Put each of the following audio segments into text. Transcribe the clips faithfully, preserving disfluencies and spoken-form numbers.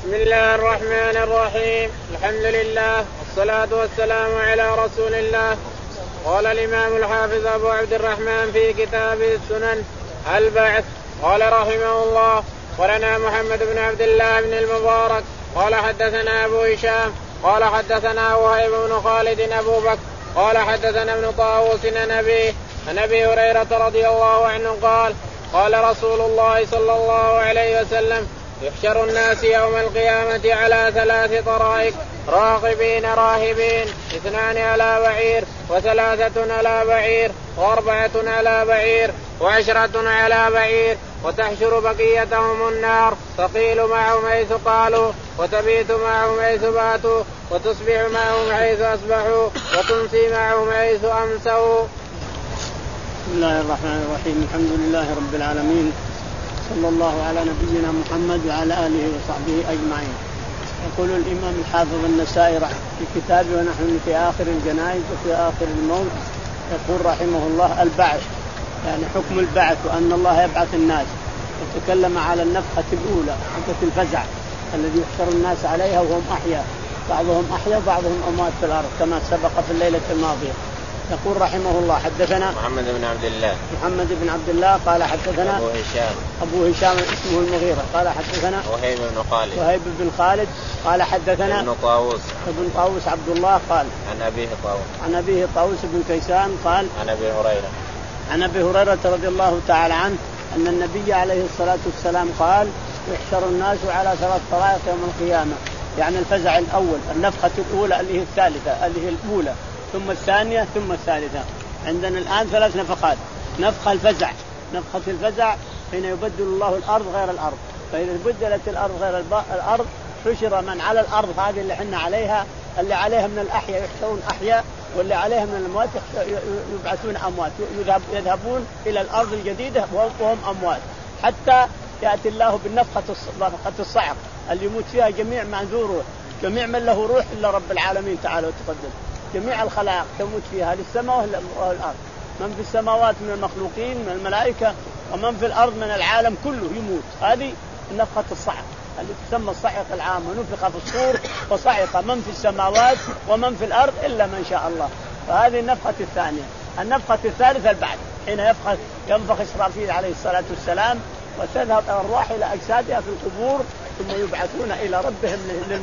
بسم الله الرحمن الرحيم. الحمد لله والصلاة والسلام على رسول الله. قال الإمام الحافظ أبو عبد الرحمن في كتابه السنن البعث قال رحمه الله: ولنا محمد بن عبد الله بن المبارك قال حدثنا أبو هشام قال حدثنا وهيب بن خالد أبو بكر قال حدثنا ابن طاووس عن أبيه عن أبي هريرة رضي الله عنه قال: قال رسول الله صلى الله عليه وسلم: يحشر الناس يوم القيامة على ثلاث طرائق: راغبين راهبين، اثنان على بعير، وثلاثة على بعير، وأربعة على بعير، وعشرة على بعير، وتحشر بقيتهم النار، تقيل معهم حيث قالوا، وتبيت معهم حيث باتوا، وتصبح معهم حيث أصبحوا، وتمسي معهم حيث أمسوا. بسم الله الرحمن الرحيم. الحمد لله رب العالمين، صلى الله على نبينا محمد وعلى آله وصحبه أجمعين. يقول الإمام الحافظ النسائي في كتابه ونحن في آخر الجنائز وفي آخر الموت، يقول رحمه الله: البعث، يعني حكم البعث وأن الله يبعث الناس. وتكلم على النفخة الأولى، نفخة الفزع الذي يحشر الناس عليها وهم أحياء، بعضهم أحياء بعضهم أموات في الأرض كما سبق في الليلة الماضية. يقول رحمه الله: حدثنا محمد بن عبد الله محمد بن عبد الله قال حدثنا أبو هشام أبو هشام اسمه المغيرة قال حدثنا وهيب بن خالد وهيب بن خالد قال حدثنا ابن طاووس ابن طاووس عبد الله قال عن أبيه طاووس عن أبيه طاووس بن كيسان قال عن أبي هريرة عن أبي هريرة رضي الله تعالى عنه أن النبي عليه الصلاة والسلام قال: يحشر الناس على ثلاث طرائق يوم القيامة، يعني الفزع الأول، النفخة الأولى اللي هي الثالثة اللي هي الأولى، ثم الثانية ثم الثالثة. عندنا الآن ثلاث نفخات: نفخة الفزع، نفخة الفزع حين يبدل الله الأرض غير الأرض، فإذا بدلت الأرض غير الأرض حشر من على الأرض هذه اللي حنا عليها، اللي عليها من الأحياء يحشرون أحياء، واللي عليها من الأموات يبعثون أموات، يذهبون إلى الأرض الجديدة وهم أموات، حتى يأتي الله بالنفخة الصعق اللي يموت فيها جميع من ذو روح، جميع من له روح إلا رب العالمين تعالى وتقدم. جميع الخلائق تموت فيها، للسماء والأرض، من في السماوات من المخلوقين من الملائكة، ومن في الأرض من العالم كله يموت. هذه النفخة الصعق اللي تسمى الصعق العام، ونفخ في الصور فصعق من في السماوات ومن في الأرض إلا من شاء الله. فهذه النفخة الثانية. النفخة الثالثة البعث، حين ينفخ ينفخ إسرافيل عليه الصلاة والسلام، وتذهب الأرواح إلى أجسادها في القبور، ثم يبعثون إلى ربهم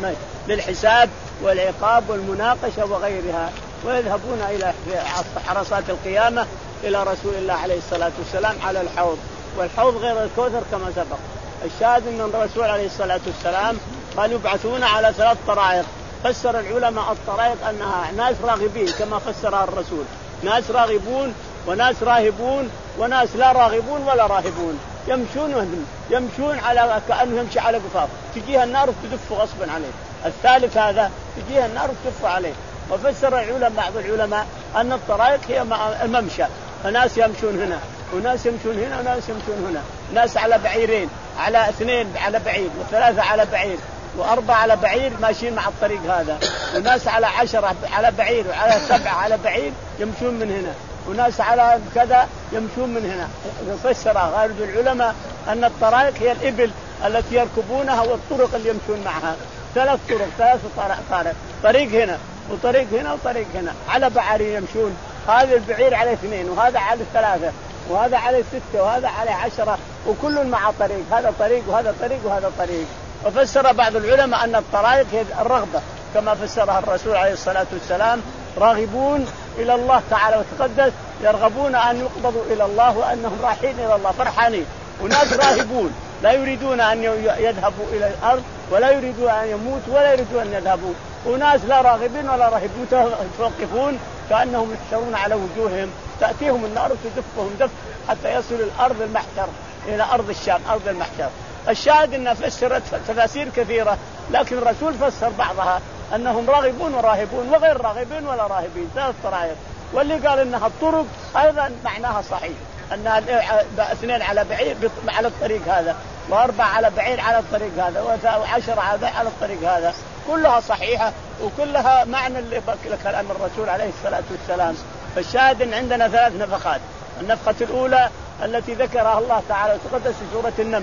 للحساب والعقاب والمناقشة وغيرها، ويذهبون إلى حرسات القيامة إلى رسول الله عليه الصلاة والسلام على الحوض، والحوض غير الكوثر كما سبق. الشاهد أن الرسول عليه الصلاة والسلام قال: يبعثون على ثلاث طرائق. فسر العلماء الطرائق أنها ناس راغبين كما فسرها الرسول، ناس راغبون وناس راهبون وناس لا راغبون ولا راهبون، يمشون يمشون على كأنه يمشي على قفاف، تجيها النار وتدف غصبا عليه. الثالث هذا تجيها النار وتدف عليه. وفسر العلماء بعض العلماء أن الطرائق هي الممشى، فناس يمشون هنا وناس يمشون هنا وناس يمشون هنا، ناس على بعيرين، على اثنين على بعير، وثلاثة على بعير، وأربعة على بعير ماشيين مع الطريق هذا، وناس على عشرة على بعير، وعلى سبعة على بعير يمشون من هنا، وناس على كذا يمشون من هنا. فسر غير العلماء أن الطرائق هي الإبل التي يركبونها والطرق اللي يمشون معها. ثلاث طرق، ثلاث طرق، طريق هنا وطريق هنا وطريق هنا، على بعير يمشون، هذا البعير على اثنين وهذا على ثلاثة وهذا على ستة وهذا على عشرة، وكل مع طريق، هذا طريق وهذا طريق وهذا طريق. وفسر بعض العلماء أن الطرائق هي الرغبة كما فسرها الرسول عليه الصلاة والسلام: راغبون إلى الله تعالى وتقدس، يرغبون أن يقبضوا إلى الله وأنهم رايحين إلى الله فرحانين. وناس راهبون لا يريدون أن يذهبوا إلى الأرض ولا يريدون أن يموتوا ولا يريدون أن يذهبوا. وناس لا راغبين ولا راهبون يتوقفون كأنهم يحشرون على وجوههم، تأتيهم النار وتدفهم دف حتى يصل الأرض المحشر إلى أرض الشام، أرض المحشر. الشاهد أنها فسرت تفاسير كثيرة، لكن الرسول فسر بعضها أنهم راغبون وراهبون وغير راغبين ولا راهبين، ثلاث طرائق. واللي قال أنها الطرق أيضا معناها صحيح، أنها اثنين على بعير على الطريق هذا، وأربعة على بعير على الطريق هذا، وعشرة على الطريق هذا، كلها صحيحة وكلها معنى اللي كلام الرسول عليه الصلاة والسلام. فالشاهد أن عندنا ثلاث نفخات: النفخة الأولى التي ذكرها الله تعالى وتقدس في سورة النمل،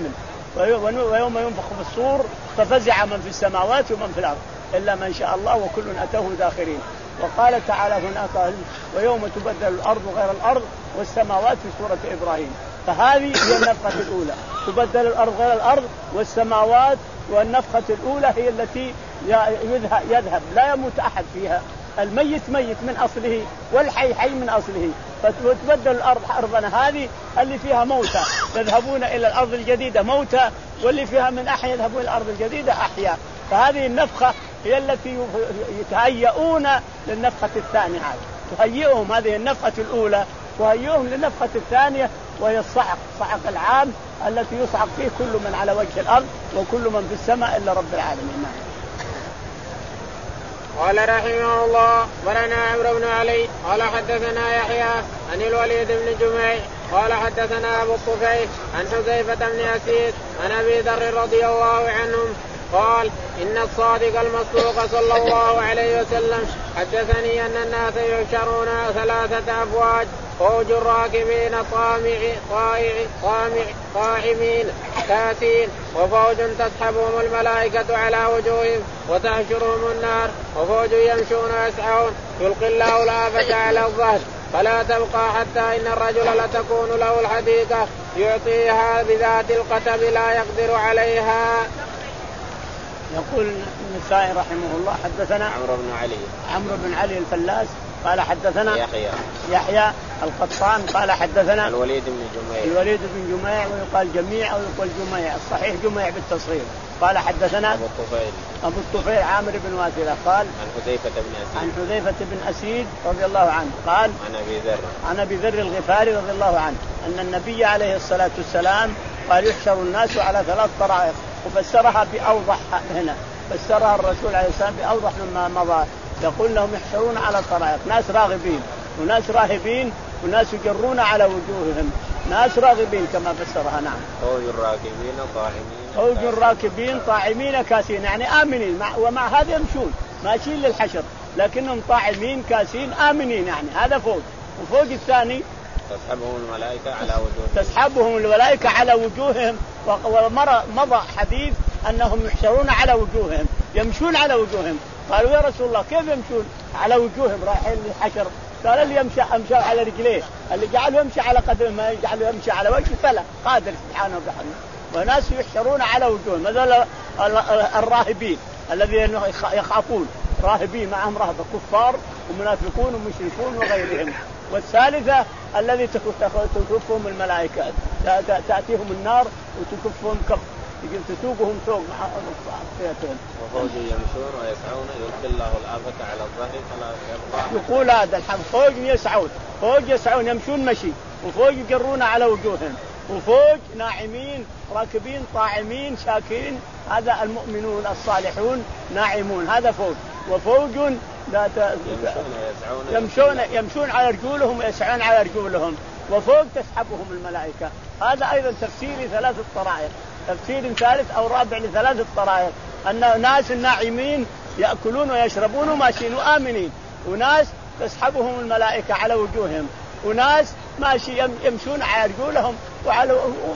ويوم ينفخ في الصور ففزع من في السماوات ومن في الأرض إلا من شاء الله وكل أتوه داخرين. وقال تعالى هناك ويوم تبدل الأرض غير الأرض والسماوات في سورة إبراهيم. فهذه هي النفخة الأولى، تبدل الأرض غير الأرض والسماوات. والنفخة الأولى هي التي يذهب لا يموت أحد فيها، الميت ميت من أصله والحي حي من أصله. فتبدل الأرض أرضنا هذه اللي فيها موتى يذهبون إلى الأرض الجديدة موتى، واللي فيها من أحيا يذهبون إلى الأرض الجديدة أحيا. فهذه النفخة هي التي يتهيئون للنفخة الثانية. تهيئهم هذه النفخة الأولى تهيئهم للنفخة الثانية وهي الصعق، صعق العام التي يصعق فيه كل من على وجه الأرض وكل من في السماء إلا رب العالمين. قال رحمه الله برنا عمرو بن علي قال حدثنا يحيى عن الوليد بن جميع قال حدثنا أبو الطفيل عن حذيفة بن أسيد عن أبي ذر رضي الله عنهم قال إن الصادق المصدوق صلى الله عليه وسلم حدثني أن الناس يحشرون ثلاثة أفواج، فوج راكبين طامع طائع طامع قائمين كاسين، وفوج تسحبهم الملائكة على وجوههم وتحشرهم النار، وفوج يمشون ويسعون يلقي الله الآفة على الظهر فلا تبقى حتى إن الرجل لتكون له الحديقة يعطيها بذات القتب لا يقدر عليها. يقول النسائي رحمه الله حدثنا عمرو بن علي عمرو بن علي الفلاس قال حدثنا يحيى يحيى القطان قال حدثنا الوليد بن جميع الوليد بن جميع ويقال جميع أو يقال جميع، الصحيح جميع بالتصغير. قال حدثنا أبو الطفيل أبو الطفيل عامر بن واسلة قال عن حذيفة بن أسيد عن حذيفة بن أسيد رضي الله عنه قال عن أبي ذر عن أبي ذر الغفاري رضي الله عنه أن النبي عليه الصلاة والسلام قال يحشر الناس على ثلاث طرائق، وفسرها بأوضح هنا، فسرها الرسول عليه السلام بأوضح مما مضى. يقول لهم يحشرون على طرائق، ناس راغبين وناس راهبين وناس يجرون على وجوههم، ناس راغبين كما فسرها. نعم. فوج راكبين طاعمين فوج راكبين طاعمين كاسين، يعني آمنين مع ومع هذا يمشون ماشيين للحشر لكنهم طاعمين كاسين آمنين، يعني هذا فوج. وفوج الثاني تسحبهم الملائكة على وجوههم تسحبهم الملائكة على وجوههم. ومضى حديث أنهم يحشرون على وجوههم يمشون على وجوههم. قالوا يا رسول الله كيف يمشون على وجوههم رايحين للحشر؟ قال اللي يمشي أمشي على رجليه، اللي جعله يمشي على قدمه ما يجعله يمشي على وجهه فلا قادر سبحانه وتعالى. وناس يحشرون على وجوههم، هذول الراهبين الذين يخافون، راهبين معهم رهبة كفار ومنافقون ومشركون وغيرهم. والثالثة الذي تكفهم الملائكة تأتيهم النار وتكفهم كف تسوقهم سوق مع أطفئتهم. وفوج يمشون ويسعون يلقي الله الآفة على الظهر فلا يبقى. يقول هذا الحق فوج يسعون، فوج يسعون يمشون مشي، وفوج يجرون على وجوههم، وفوج ناعمين راكبين طاعمين شاكرين، هذا المؤمنون الصالحون ناعمون، هذا فوج. وفوج لا ت... يمشون, يمشون يمشون على رجولهم ويسعون على رجولهم، وفوق تسحبهم الملائكة. هذا أيضا تفسير ثلاث الطرائق، تفسير ثالث أو رابع لثلاث الطرائق، أن ناس الناعمين يأكلون ويشربون وماشيين وآمنين، وناس تسحبهم الملائكة على وجوههم، وناس ماشي يمشون على رجولهم وعلى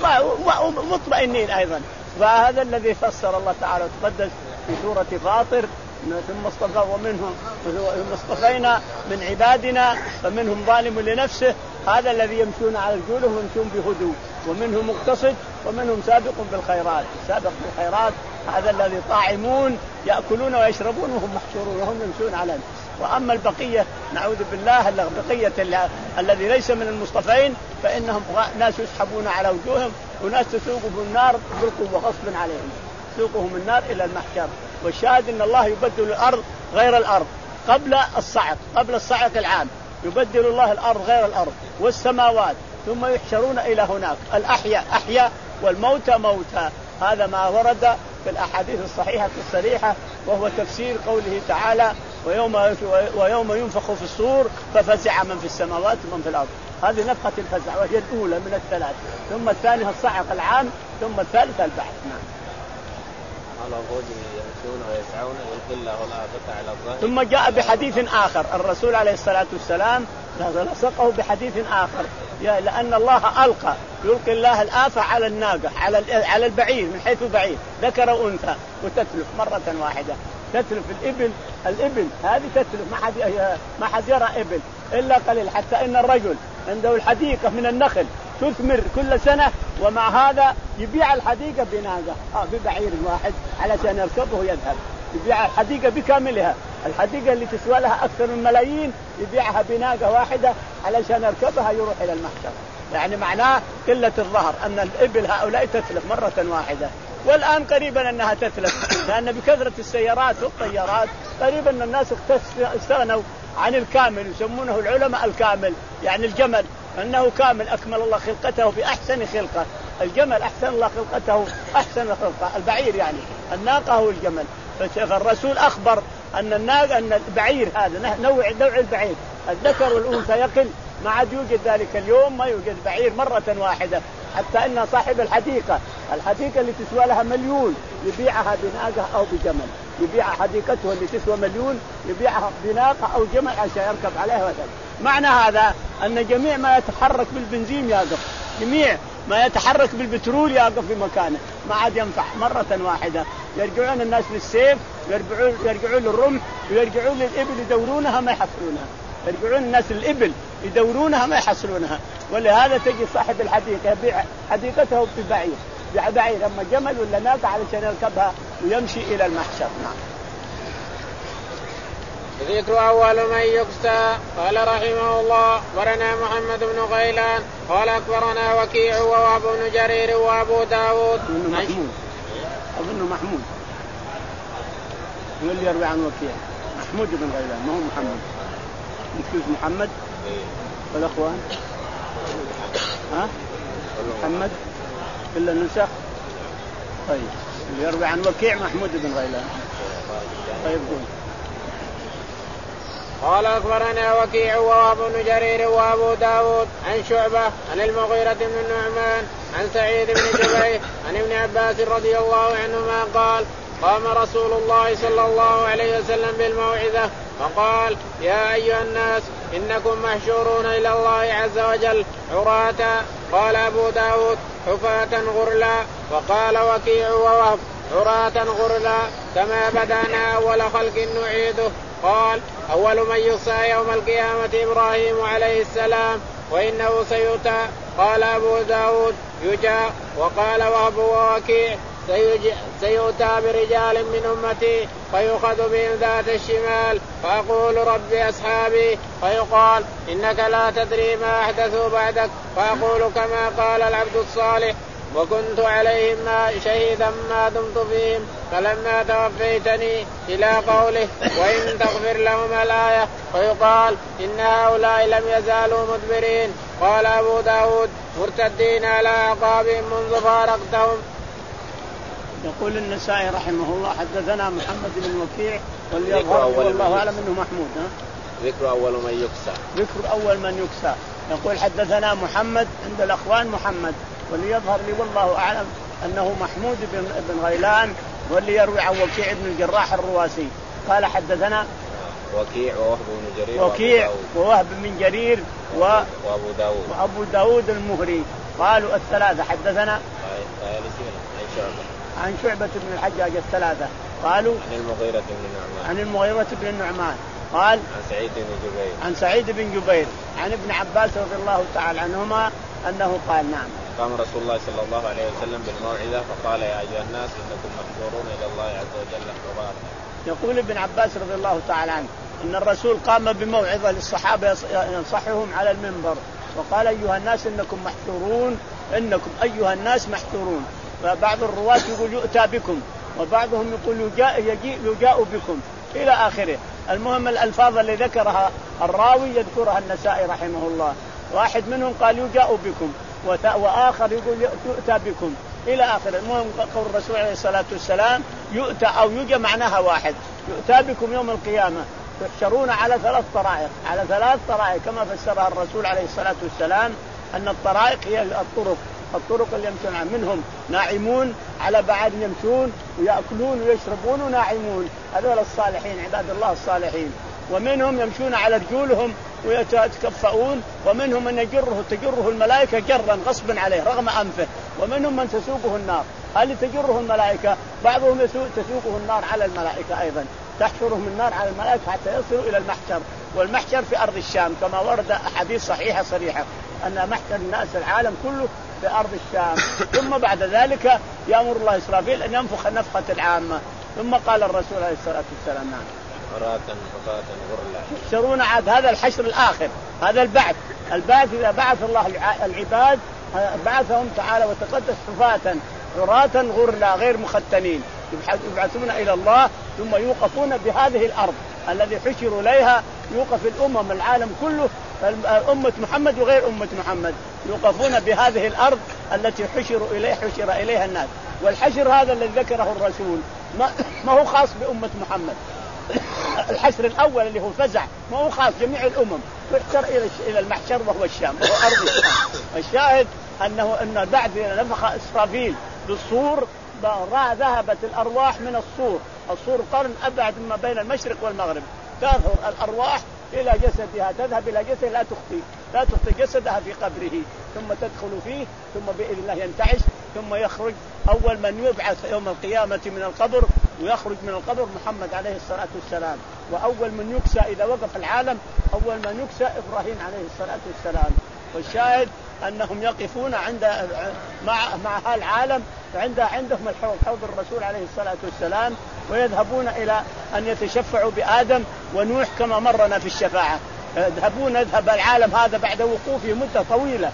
ومطمئنين أيضا. فهذا الذي فسر الله تعالى وتقدس في سورة فاطر ثم اصطفى ومنهم ثم اصطفينا من عبادنا فمنهم ظالم لنفسه، هذا الذي يمشون على رجولهم ويمشون بهدوء، ومنهم مقتصد ومنهم سابق بالخيرات. سابق بالخيرات هذا الذي طاعمون يأكلون ويشربون وهم محشورون وهم يمشون على. وأما البقية نعوذ بالله البقية الذي ليس من المصطفين فإنهم ناس يسحبون على وجوههم وناس تسوقهم النار بالقوة غصبا عليهم، تسوقهم النار إلى المحشر. والشاهد أن الله يبدل الأرض غير الأرض قبل الصعق، قبل الصعق العام يبدل الله الأرض غير الأرض والسماوات، ثم يحشرون إلى هناك. الأحياء أحياء والموتى موتى، هذا ما ورد في الأحاديث الصحيحة الصريحة، وهو تفسير قوله تعالى ويوم, ويوم ينفخ في الصور ففزع من في السماوات ومن في الأرض. هذه نفخة الفزع وهي الأولى من الثلاث، ثم الثانية الصعق العام، ثم الثالثة البعث. نعم. على ظهور يمشون ويسعون يلقي الله الآفة على الظهر. ثم جاء بحديث آخر الرسول عليه الصلاة والسلام لصقه بحديث آخر لأن الله ألقى يلقي الله الآفة على الناقة على على البعير من حيث بعير ذكر وأنثى وتتلف مرة واحدة. تتلف الإبل الإبل هذه تتلف ما حد ما حد يرى إبل إلا قليل حتى إن الرجل عنده الحديقة من النخل تثمر كل سنة ومع هذا يبيع الحديقة بناقة آه ببعير واحد علشان يركبه ويذهب. يبيع الحديقة بكاملها الحديقة اللي تسوى لها أكثر من ملايين يبيعها بناقة واحدة علشان يركبها يروح إلى المحشر. يعني معناه قلة الظهر أن الإبل هؤلاء تتلف مرة واحدة. والآن قريبا أنها تتلف لأن بكثرة السيارات والطيارات قريبا الناس استغنوا عن الكامل يسمونه العلماء الكامل يعني الجمل أنه كامل أكمل الله خلقته بأحسن خلقة. الجمل أحسن الله خلقته أحسن خلقة. البعير يعني الناقة هو الجمل. فالرسول أخبر أن الناقة أن البعير هذا نوع نوع البعير الذكر والأنثى يقل ما عاد يوجد ذلك اليوم ما يوجد بعير مرة واحدة حتى أن صاحب الحديقة الحديقة اللي تسوى لها مليون يبيعها بناقة أو بجمل. يبيع حديقته اللي تسوى مليون يبيعها بناقة أو جمل عشان يركب عليها وذلك. معنى هذا أن جميع ما يتحرك بالبنزين يقف جميع ما يتحرك بالبترول يقف في مكانه ما عاد ينفع مرة واحدة. يرجعون الناس للسيف يرجعون يرجعون للرمح ويرجعون للإبل يدورونها ما يحصلونها. يرجعون الناس للإبل يدورونها ما يحصلونها. ولهذا تجي صاحب الحديقة يبيع حديقته ببعير بعير أما جمل ولا ناقة علشان يركبها ويمشي إلى المحشر. نعم. ذكر أول من يكسى. قال رحمه الله أخبرنا محمد بن غيلان قال أخبرنا وكيع وأبو بن جرير وأبو داود أظن محمود أظن محمود هو اللي يروي عن وكيع محمود بن غيلان ما هو محمد. يكتب محمد والأخوان ها محمد إلا النسخ. طيب اللي يروي عن وكيع محمود بن غيلان. طيب قول. قال أخبرنا وكيع وأبو بن جرير وأبو داود عن شعبة عن المغيرة بن النعمان عن سعيد بن جبير عن ابن عباس رضي الله عنهما قال قام رسول الله صلى الله عليه وسلم بالموعظة فقال يا أيها الناس إنكم محشورون إلى الله عز وجل عراة. قال أبو داود حفاة غرلا. وقال وكيع ووهب عراة غرلا كما بدأنا أول خلق نعيده. قال أول من يحصى يوم القيامة إبراهيم عليه السلام وإنه سيؤتى. قال أبو داود يجاء. وقال وهب ووكيع سيؤتى برجال من أمتي فيؤخذ بهم ذات الشمال فأقول ربي أصحابي فيقال إنك لا تدري ما أحدثوا بعدك فأقول كما قال العبد الصالح وكنت عليهم ما شهيدا ما دمت فيهم فلما توفيتني إلى قوله وإن تغفر لهم الآية فيقال إن هؤلاء لم يزالوا مدبرين. قال أبو داود مرتدين على أعقابهم منذ فارقتهم. يقول النسائي رحمه الله حدثنا محمد بن وكيع واليظهر والله أعلم أنه محمود. ها؟ ذكر أول من يكسى. ذكر أول من يكسى. يقول حدثنا محمد عند الأخوان محمد واللي لي والله أعلم أنه محمود بن غيلان واللي يروي عن وكيع بن الجراح الرواسي. قال حدثنا وكيع ووهب بن جرير وكيع ووهب بن جرير و... وأبو داود وأبو داود المهري قالوا الثلاثة. حدثنا عن شعبة بن الحجاج الثلاثة قالوا عن المغيرة بن النعمان عن المغيرة بن النعمان قال عن سعيد بن جبير عن سعيد بن جبير عن ابن عباس رضي الله تعالى عنهما أنه قال نعم قام رسول الله صلى الله عليه وسلم بالموعظة فقال يا أيها الناس إنكم محشورون إلى الله عز وجل حرارا. يقول ابن عباس رضي الله تعالى عنه أن الرسول قام بموعظة للصحابة ينصحهم على المنبر وقال أيها الناس إنكم محشورون إنكم أيها الناس محشورون. فبعض الرواة يقول يؤتى بكم وبعضهم يقول يجاء يجيء يجاء بكم إلى آخره. المهم الألفاظ اللي ذكرها الراوي يذكرها النسائي رحمه الله. واحد منهم قال يجاء بكم وآخر يقول يؤتى بكم إلى آخره. المهم قول الرسول عليه الصلاة والسلام يؤتى أو يجى معناها واحد. يؤتى بكم يوم القيامة تحشرون على ثلاث طرائق على ثلاث طرائق كما فسرها الرسول عليه الصلاة والسلام أن الطرائق هي الطرق الطرق اللي يمشون عنها. منهم ناعمون على بعد يمشون ويأكلون ويشربون وناعمون، هذول الصالحين عباد الله الصالحين. ومنهم يمشون على رجولهم ويتكفؤون، ومنهم من يجره تجره الملائكة جرا غصبا عليه رغم أنفه، ومنهم من تسوقه النار. هل تجره الملائكة؟ بعضهم تسوقه النار على الملائكة أيضا، تحشرهم النار على الملائكة حتى يصلوا إلى المحشر. والمحشر في أرض الشام كما ورد أحاديث صحيحة صريحة أن محشر الناس العالم كله في أرض الشام. ثم بعد ذلك يأمر الله إسرافيل أن ينفخ النفخة العامة. ثم قال الرسول عليه الصلاة والسلام نعم يحشرون عاد، هذا الحشر الآخر، هذا البعث. البعث إذا بعث الله العباد بعثهم تعالى وتقدس حفاة عراة غرلا غير مختنين، يبعثون إلى الله ثم يوقفون بهذه الأرض الذي حشروا إليها. يوقف الأمم العالم كله، أمة محمد وغير أمة محمد، يوقفون بهذه الأرض التي حشروا إليه حشر إليها الناس. والحشر هذا الذي ذكره الرسول ما, ما هو خاص بأمة محمد. الحشر الأول اللي هو فزع ما هو خاص جميع الأمم، يحشر إلى إلى المحشر وهو الشام وهو أرض الشام. الشاهد أنه أن بعد نفخ إسرافيل بالصور ذهبت الأرواح من الصور. الصور قرن أبعد ما بين المشرق والمغرب، تظهر الأرواح إلى جسدها، تذهب إلى جسد لا تخطي لا تخطي جسدها في قبره، ثم تدخل فيه، ثم بإذن الله ينتعش، ثم يخرج. أول من يبعث يوم القيامة من القبر ويخرج من القبر محمد عليه الصلاة والسلام. وأول من يكسى إذا وقف العالم أول من يكسى إبراهيم عليه الصلاة والسلام. والشاهد أنهم يقفون عند مع مع العالم عند عندهم الحوض، حوض الرسول عليه الصلاة والسلام، ويذهبون إلى أن يتشفعوا بآدم ونوح كما مرنا في الشفاعة. يذهبون يذهب العالم هذا بعد وقوفه مدة طويلة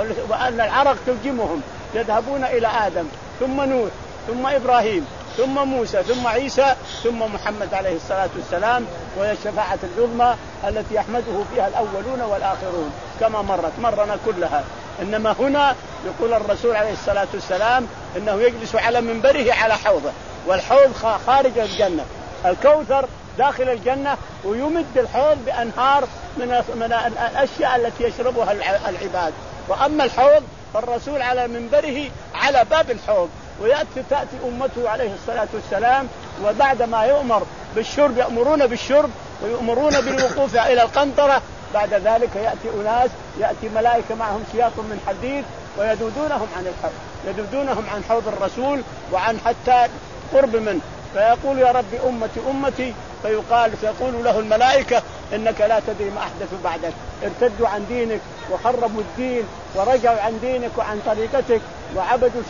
وأن العرق تلجمهم، يذهبون إلى آدم ثم نوح ثم إبراهيم ثم موسى ثم عيسى ثم محمد عليه الصلاة والسلام، وهي الشفاعة العظمى التي يحمده فيها الأولون والآخرون كما مرت مرنا كلها. إنما هنا يقول الرسول عليه الصلاة والسلام إنه يجلس على منبره على حوضه، والحوض خارج الجنة، الكوثر داخل الجنة، ويمد الحوض بأنهار من من الأشياء التي يشربها العباد. وأما الحوض فالرسول على منبره على باب الحوض، ويأتي تأتي أمته عليه الصلاة والسلام، وبعد ما يؤمر بالشرب يأمرون بالشرب ويؤمرون بالوقوف إلى القنطرة. بعد ذلك يأتي أناس يأتي ملائكة معهم سياط من حديد ويدودونهم عن الحوض، يدودونهم عن حوض الرسول وعن حتى قرب منه، فيقول يا رب أمتي أمتي، فيقال فيقول له الملائكة إنك لا تدري ما أحدثوا بعدك، ارتدوا عن دينك وخربوا الدين ورجعوا عن دينك وعن طريقتك وعبدوا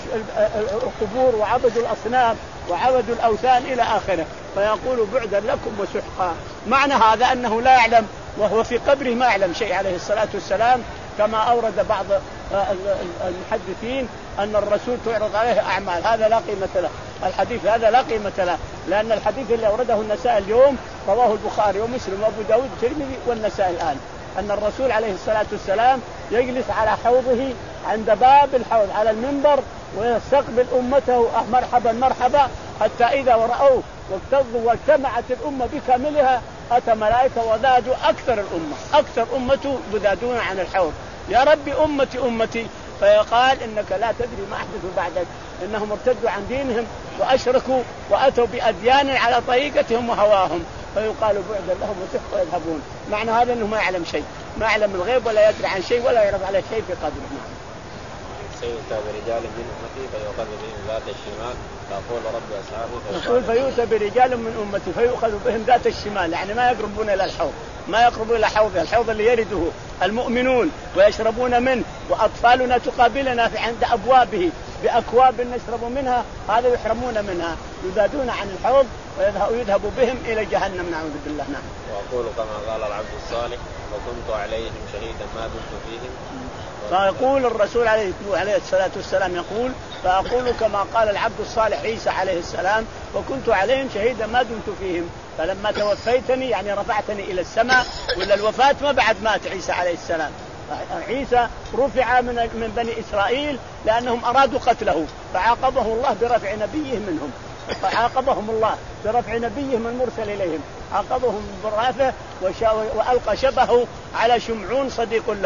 القبور وعبدوا الأصنام وعبدوا الأوثان إلى آخره. فيقول بعدا لكم وسحقا. معنى هذا أنه لا يعلم وهو في قبره ما يعلم شيء عليه الصلاة والسلام، كما أورد بعض المحدثين أن الرسول تعرض عليه أعمال، هذا لا قيمة له. الحديث هذا لا قيمة له، لأن الحديث اللي أورده النسائي اليوم رواه البخاري ومسلم وأبو داود والترمذي والنسائي الآن، أن الرسول عليه الصلاة والسلام يجلس على حوضه عند باب الحوض على المنبر ويستقبل أمته مرحبا مرحبا، حتى إذا رأوه واكتظوا واجتمعت الأمة بكاملها أتى ملائكة وذادوا أكثر الأمة أكثر أمته بدادون عن الحوض، يا رب أمتي أمتي، فيقال إنك لا تدري ما أحدثوا بعدك، إنهم ارتدوا عن دينهم وأشركوا وأتوا بأديان على طريقتهم وهواهم، فيقال بعدا لهم وسحقوا ويذهبون. معنى هذا أنه ما يعلم شيء، ما يعلم الغيب ولا يدري عن شيء ولا يعرف على شيء في قدره. سيؤتى برجال من أمتي فيؤخذ بهم ذات الشمال فيقول رب أصحابي، يقول فيؤتى برجال من أمتي فيؤخذ بهم ذات الشمال، يعني ما يقربون إلى الحوض، ما يقربون إلى حوضه، الحوض اللي يرده المؤمنون ويشربون منه، وأطفالنا تقابلنا في عند أبوابه بأكواب نشرب منها، هذا يحرمون منها، يذادون عن الحوض ويذهب بهم إلى جهنم نعوذ بالله. نعم. وأقول كما قال العبد الصالح وكنت عليهم شهيدا ما دمت فيهم. فيقول الرسول عليه الصلاة والسلام يقول فأقول كما قال العبد الصالح عيسى عليه السلام وكنت عليهم شهيدا ما دمت فيهم، فلما توفيتني يعني رفعتني إلى السماء، ولا الوفاة ما بعد مات عيسى عليه السلام. عيسى رفع من من بني إسرائيل لأنهم أرادوا قتله، فعاقبه الله برفع نبيه منهم، فعاقبهم الله برفع نبيهم المرسل إليهم، عاقبهم بالرافع وألقى شبهه على شمعون صديق له،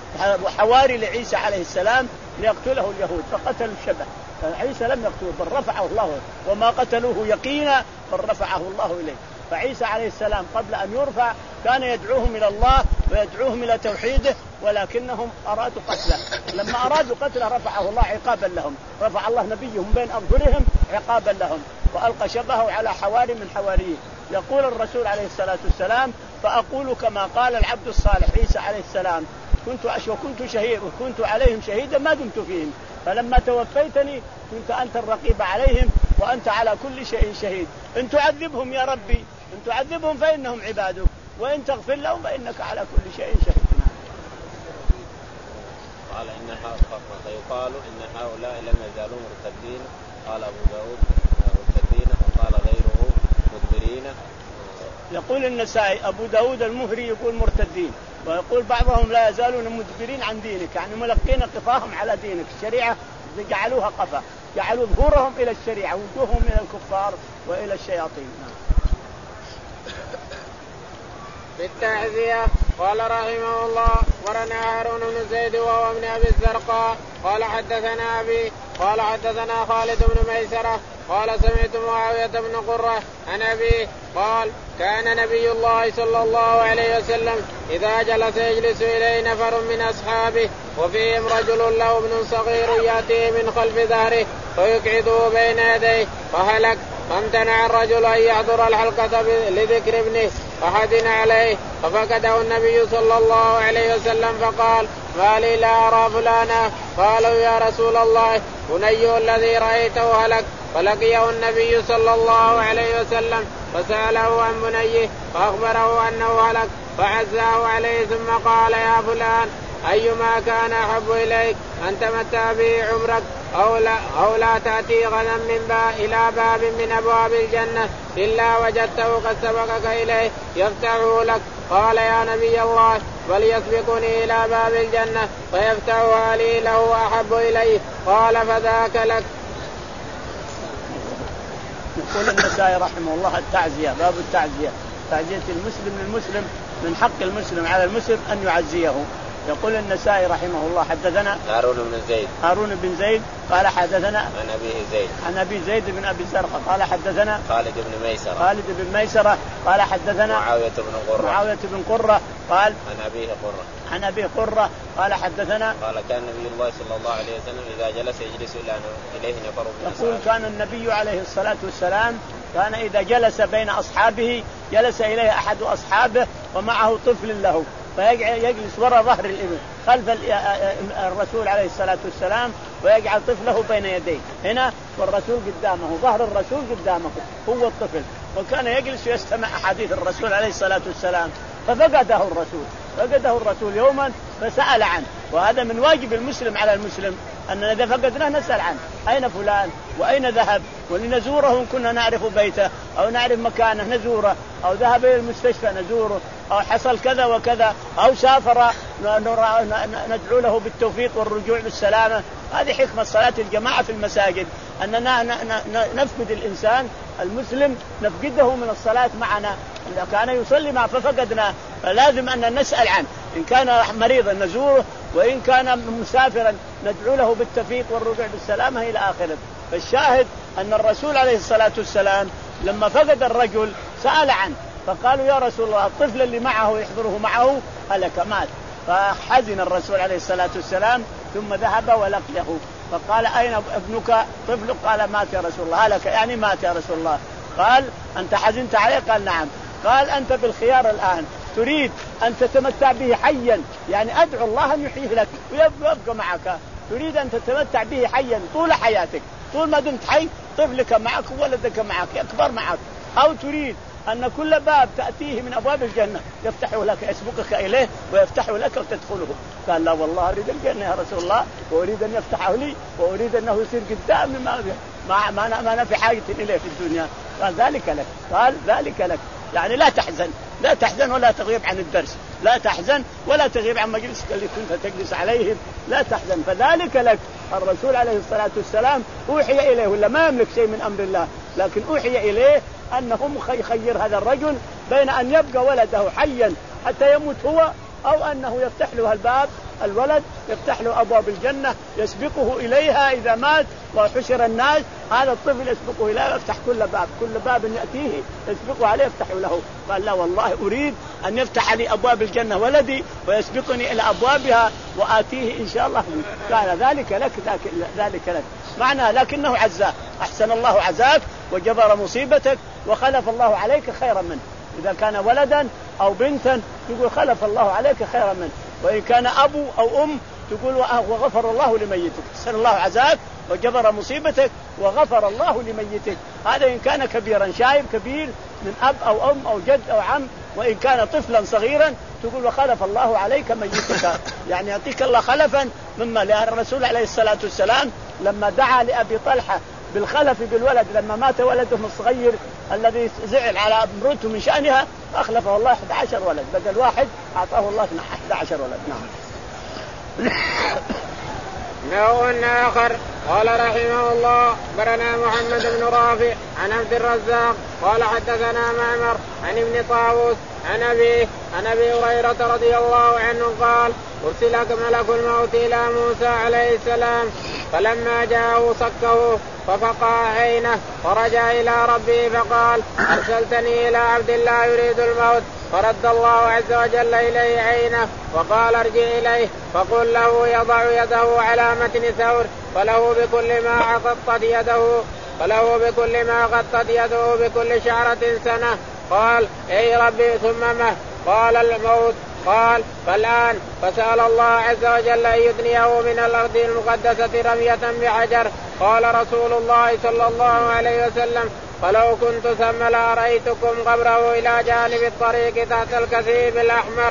حواري لعيسى عليه السلام ليقتله اليهود فقتلوا الشبه، فعيسى لم يقتله بل رفعه الله، وما قتلوه يقينا بل رفعه الله إليه. فعيسى عليه السلام قبل أن يرفع كان يدعوهم إلى الله ويدعوهم إلى توحيده، ولكنهم أرادوا قتله. لما أرادوا قتله رفعه الله عقابا لهم، رفع الله نبيهم بين أظهرهم عقابا لهم، وألقى شبهه على حواري من حواريه. يقول الرسول عليه الصلاة والسلام: فأقول كما قال العبد الصالح عيسى عليه السلام: كنت أشهد وكنت شهيد وكنت عليهم شهيدا ما دمت فيهم، فلما توفيتني كنت أنت الرقيب عليهم وأنت على كل شيء شهيد. إن تعذبهم يا ربي، إن تعذبهم فإنهم عبادك، وإن تغفر لهم فإنك على كل شيء شهيد. قال إن فيقال إن هؤلاء لم يزالوا مرتدين، قال أبو داود مرتدين، وقال غيره مدبرين. يقول النسائي أبو داود المهري يقول مرتدين، ويقول بعضهم لا يزالون مدبرين عن دينك، يعني ملقين قفاهم على دينك. الشريعة جعلوها قفا، جعلوا ظهورهم إلى الشريعة وجوههم إلى الكفار وإلى الشياطين. بالتعزية. قال رحمه الله: ورنا هارون بن زيد وهو ابن أبي الزرقاء قال حدثنا أبي قال حدثنا خالد بن ميسرة قال سمعت معاوية بن قرة عن أبيه قال: كان نبي الله صلى الله عليه وسلم إذا جلس يجلس إليه نفر من أصحابه وفيهم رجل له ابن صغير يأتيه من خلف ظهره فيقعده بين يديه فهلك، فامتنع الرجل أن يحضر الحلقة لذكر ابنه فحزن عليه، ففقده النبي صلى الله عليه وسلم فقال: ما لي لا أرى فلانا؟ قالوا: يا رسول الله بني الذي رأيته هلك. فلقيه النبي صلى الله عليه وسلم فسأله عن بنيه فأخبره أنه هلك، فعزاه عليه ثم قال: يا فلان، أيما كان أحب إليك أن تمتع به عمرك أو لا, أو لا تأتي غدا من باب إلى باب من أبواب الجنة إلا وجدته قد سبقك إليه يفتحه لك؟ قال: يا نبي الله، بل يسبقني إلى باب الجنة فيفتحها لي له أحب إليه. قال: فذاك لك. يقول النسائي رحمه الله: التعزية، باب التعزية، تعزية المسلم للمسلم، من حق المسلم على المسلم أن يعزيه. يقول النسائي رحمه الله: حدثنا هارون بن زيد هارون بن زيد قال حدثنا عن أبيه زيد عن أبي زيد بن أبي زرقة قال حدثنا خالد بن ميسرة خالد بن ميسرة قال حدثنا معاوية بن قرة معاوية بن قرة قال عن أبيه قرة عن أبي قرة قال حدثنا قال: كان النبي الله صلى الله عليه وسلم إذا جلس يجلس إليه نفر من يقول كان النبي عليه الصلاة والسلام كان إذا جلس بين أصحابه جلس إليه أحد أصحابه ومعه طفل له، فيجلس وراء ظهر الإبل خلف الرسول عليه الصلاة والسلام ويجعل طفله بين يديه هنا والرسول قدامه، ظهر الرسول قدامه هو الطفل، وكان يجلس يستمع أحاديث الرسول عليه الصلاة والسلام. ففقده الرسول فقده الرسول يوما فسأل عنه، وهذا من واجب المسلم على المسلم أننا إذا فقدناه نسأل عنه: أين فلان وأين ذهب؟ ولنزوره إن كنا نعرف بيته أو نعرف مكانه نزوره، أو ذهب إلى المستشفى نزوره، أو حصل كذا وكذا، أو سافر ندعو له بالتوفيق والرجوع بالسلامة. هذه حكمة صلاة الجماعة في المساجد، أننا نفقد الإنسان المسلم نفقده من الصلاة معنا، إذا كان يصلي مع ففقدنا فلازم أن نسأل عنه، إن كان مريضا نزوره، وإن كان مسافرا ندعو له بالتوفيق والرجوع بالسلامة إلى آخره. فالشاهد أن الرسول عليه الصلاة والسلام لما فقد الرجل سأل عنه، فقالوا: يا رسول الله، الطفل اللي معه يحضره معه هلك مات. فحزن الرسول عليه الصلاة والسلام ثم ذهب ولقيه فقال: أين ابنك؟ طفل. قال: مات يا رسول الله. هلك يعني مات يا رسول الله. قال: أنت حزنت عليه؟ قال: نعم. قال: أنت بالخيار الآن، تريد أن تتمتع به حيا، يعني أدعو الله أن يحييه لك ويبقى معك، تريد أن تتمتع به حيا طول حياتك، طول ما دمت حي طفلك معك وولدك معك يكبر معك، أو تريد أن كل باب تأتيه من أبواب الجنة يفتحه لك يسبقك إليه ويفتحه لك وتدخله. قال: لا والله أريد الجنة يا رسول الله، وأريد أن يفتحه لي، وأريد أنه يصير قدامي ما ما ما, ما أنا في حاجة إليه في الدنيا. قال: ذلك لك. قال: ذلك لك، يعني لا تحزن، لا تحزن ولا تغيب عن الدرس، لا تحزن ولا تغيب عن مجلسك اللي كنت تجلس عليهم، لا تحزن، فذلك لك. الرسول عليه الصلاة والسلام أوحي إليه، ولا ما يملك شيء من أمر الله، لكن أوحي إليه أنه يخير هذا الرجل بين أن يبقى ولده حيا حتى يموت هو، أو أنه يفتح له الباب الولد يفتح له أبواب الجنة، يسبقه إليها إذا مات وحشر الناس، هذا الطفل يسبقه إليها يفتح كل باب، كل باب يأتيه يسبقه عليه يفتح له. قال لا والله أريد أن يفتح لي أبواب الجنة ولدي ويسبقني إلى أبوابها وآتيه إن شاء الله. قال ذلك لك ذلك لك معنى لكنه عزاه، أحسن الله عزاك وجبر مصيبتك وخلف الله عليك خيرا منه. إذا كان ولدا أو بنتا تقول خلف الله عليك خيرا منه، وإن كان أبو أو أم تقول وغفر الله لميتك، أحسن الله عزاك وجبر مصيبتك وغفر الله لميتك. هذا إن كان كبيرا شايب كبير من أب أو أم أو جد أو عم، وإن كان طفلا صغيرا تقول وخلف الله عليك ميتك، يعني يعطيك الله خلفا مما. لأن الرسول عليه الصلاة والسلام لما دعا لأبي طلحة بالخلف بالولد لما مات ولده الصغير الذي زعل على امرته من شأنها أخلفه الله أحد عشر ولد، بدل واحد أعطاه الله أحد عشر ولد. نعم. نوع آخر. قال رحمه الله برنا محمد بن رافع عن عبد الرزاق قال حدثنا معمر عن ابن طاووس عن أبيه عن أبي هريرة رضي الله عنه قال أرسل ملك الموت إلى موسى عليه السلام فلما جاءه صكه ففقع عينه فرجع إلى ربه فقال أرسلتني إلى عبد الله يريد الموت، فرد الله عز وجل إليه عينه وقال ارجع إليه فقل له يضع يده على متن ثور فله بكل ما غطت يده فله بكل ما غطت يده بكل شعرة سنة. قال أي ربي ثم ما؟ قال الموت. قال فالآن. فسأل الله عز وجل أن يدنيه من الأرض المقدسة رمية بحجر. قال رسول الله صلى الله عليه وسلم فلو كنت ثم لأرأيتكم قبره إلى جانب الطريق تحت الكثيب الأحمر.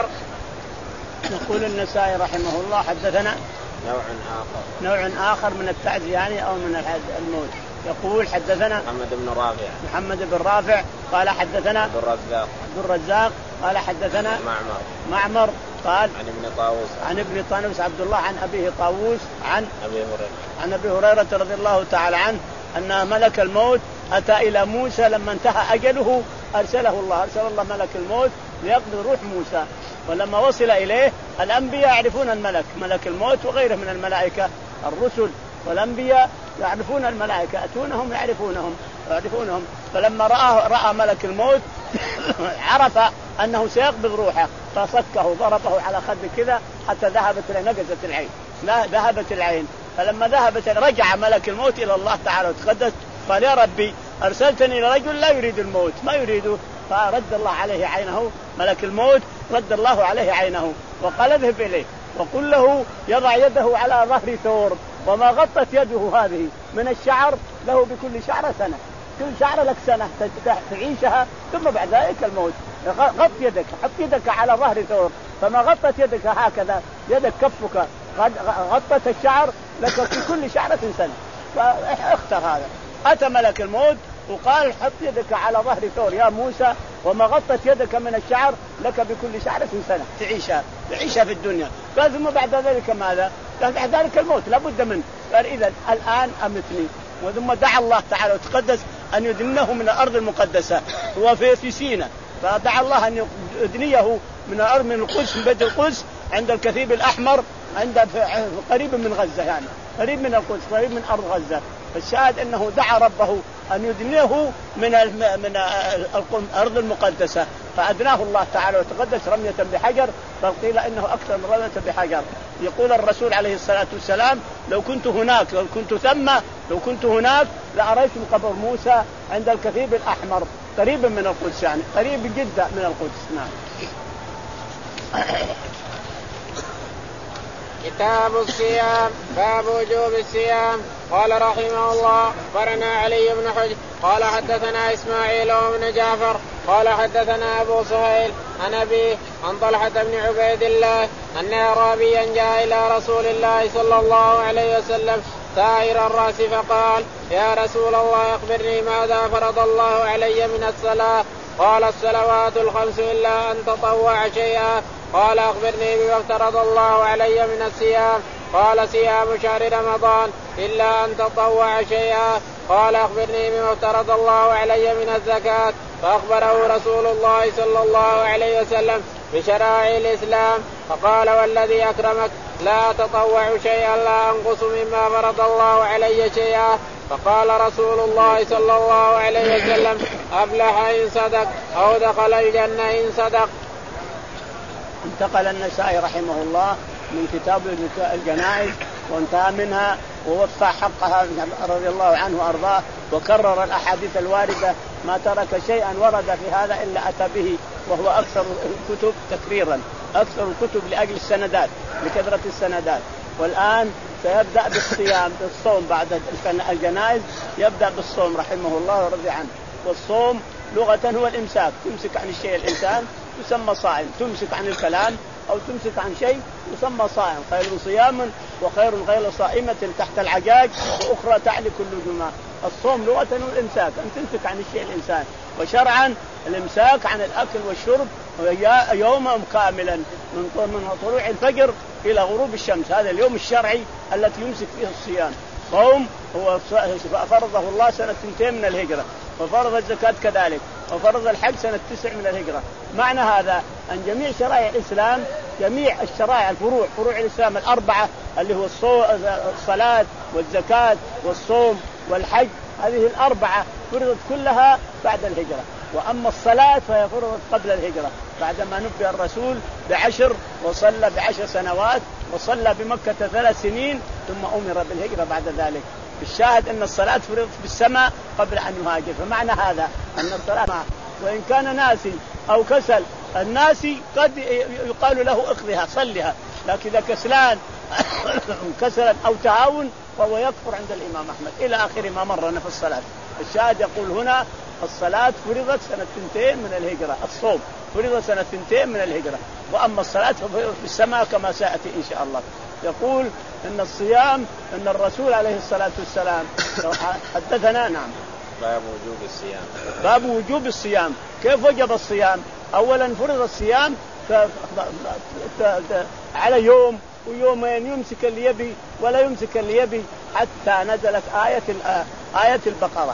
يقول النسائي رحمه الله حدثنا نوع آخر نوع آخر من التعزية يعني أو من الموت. يقول حدثنا محمد بن رافع محمد بن رافع قال حدثنا عبد الرزاق عبد الرزاق قال حدثنا معمر معمر قال عن ابن طاووس عن ابن طاووس عبد الله عن أبيه طاووس عن أبي هريرة عن أبي هريرة رضي الله تعالى عنه أن ملك الموت أتى إلى موسى لما انتهى أجله أرسله الله أرسل الله ملك الموت ليقبض روح موسى. ولما وصل إليه الأنبياء يعرفون الملك ملك الموت وغيره من الملائكة الرسل والأنبياء يعرفون الملائكة أتونهم يعرفونهم يعرفونهم فلما رأى رأى ملك الموت عرف أنه سيقبض روحه فصكه ضربه على خده كذا حتى ذهبت نقزت العين لا ذهبت العين. فلما ذهبت رجع ملك الموت إلى الله تعالى وتقدس قال يا ربي أرسلتني لرجل لا يريد الموت ما يريده. فرد الله عليه عينه ملك الموت رد الله عليه عينه وقال اذهب إليه وقل له يضع يده على ظهر ثور وما غطت يده هذه من الشعر له بكل شعرة سنة، كل شعرة لك سنة تعيشها ثم بعد ذلك الموت. غط يدك حط يدك على ظهر ثور فما غطت يدك هكذا يدك كفك غطت الشعر لك في كل شعرة سنة. فاختر هذا. أتى ملك الموت وقال حط يدك على ظهر ثور يا موسى وما غطت يدك من الشعر لك بكل شعرة سنة تعيشها تعيشها في الدنيا. قال ثم بعد ذلك ماذا؟ قال بعد ذلك الموت لابد منه. قال إذن الآن أمتني. وثم دعا الله تعالى وتقدس أن يدنيه من الأرض المقدسة هو في في سيناء فدعا الله أن يدنيه من الأرض من القدس من بيت القدس عند الكثيب الأحمر عند قريب من غزة يعني قريب من القدس قريب من أرض غزة. فالشاهد أنه دعا ربه أن يدنيه من من الأرض المقدسة فأدناه الله تعالى وتقدس رمية بحجر بل قيل إنه أكثر من رمية بحجر. يقول الرسول عليه الصلاة والسلام لو كنت هناك لو كنت ثم لو كنت هناك لأريتم قبر موسى عند الكثيب الأحمر قريب من القدس يعني قريب جدا من القدس. نعم. كتاب الصيام باب وجوب الصيام. قال رحمه الله أخبرنا علي بن حجر قال حدثنا إسماعيل بن جعفر قال حدثنا أبو سهيل عن أبيه عن طلحة بن عبيد الله أن أعرابيا جاء إلى رسول الله صلى الله عليه وسلم سائر الرأس فقال يا رسول الله أخبرني ماذا فرض الله علي من الصلاة؟ قال الصلوات الخمس إلا أن تطوع شيئا. قال أخبرني بما افترض الله علي من الصيام؟ قال صيام شهر رمضان إلا أن تطوع شيئا. قال أخبرني بما افترض الله علي من الزكاة؟ فأخبره رسول الله صلى الله عليه وسلم بشرائع الإسلام فقال والذي أكرمك لا أتطوع شيئا لا أنقص مما فرض الله علي شيئا. فقال رسول الله صلى الله عليه وسلم أفلح إن صدق أو دخل الجنة إن صدق. انتقل النسائي رحمه الله من كتاب الجنائز وانتهى منها ووفى حقها رضي الله عنه وأرضاه وكرر الأحاديث الواردة، ما ترك شيئا ورد في هذا إلا أتى به، وهو أكثر الكتب تكريرا، أكثر الكتب لأجل السندات لكثرة السندات. والآن سيبدأ بالصيام بالصوم بعد الجنائز، يبدأ بالصوم رحمه الله ورضي عنه. والصوم لغة هو الإمساك، تمسك عن الشيء الإنسان يسمى صائم، تمسك عن الكلام أو تمسك عن شيء يسمى صائم. خير صيام وخير غير صائمة تحت العجاج وأخرى تعلق النجوم. الصوم لغة هو الإمساك، أن تمسك عن الشيء الإنسان، وشرعا الإمساك عن الأكل والشرب يوما كاملا من طلوع الفجر إلى غروب الشمس، هذا اليوم الشرعي التي يمسك فيه الصيام. صوم هو فرضه الله سنة اثنتين من الهجرة، وفرض الزكاة كذلك، وفرض الحج سنة تسع من الهجرة. معنى هذا أن جميع شرائع الإسلام، جميع الشرائع الفروع فروع الإسلام الأربعة اللي هو الصلاة والزكاة والصوم والحج، هذه الأربعة فرضت كلها بعد الهجرة. وأما الصلاة فهي فرضت قبل الهجرة بعدما نبي الرسول بعشر وصلى بعشر سنوات وصلى بمكة ثلاث سنين ثم أمر بالهجرة بعد ذلك. الشاهد أن الصلاة فرضت بالسماء قبل أن يهاجر. فمعنى هذا أن الصلاة وإن كان ناسي أو كسل، الناسي قد يقال له اقضها صلها، لكن إذا كسلان كسلا أو تهاون فهو يكفر عند الإمام أحمد إلى آخر ما مرنا في الصلاة. الشاهد يقول هنا الصلاة فرضت سنة اثنتين من الهجرة، الصوم فرضت سنة اثنتين من الهجرة، وأما الصلاة ففرضت بالسماء كما سيأتي إن شاء الله. يقول إن الصيام أن الرسول عليه الصلاة والسلام حدثنا. نعم. باب وجوب الصيام. باب وجوب الصيام. كيف وجب الصيام؟ أولا فرض الصيام على يوم ويومين، يمسك اللي يبي ولا يمسك اللي يبي، حتى نزلت آية آية البقرة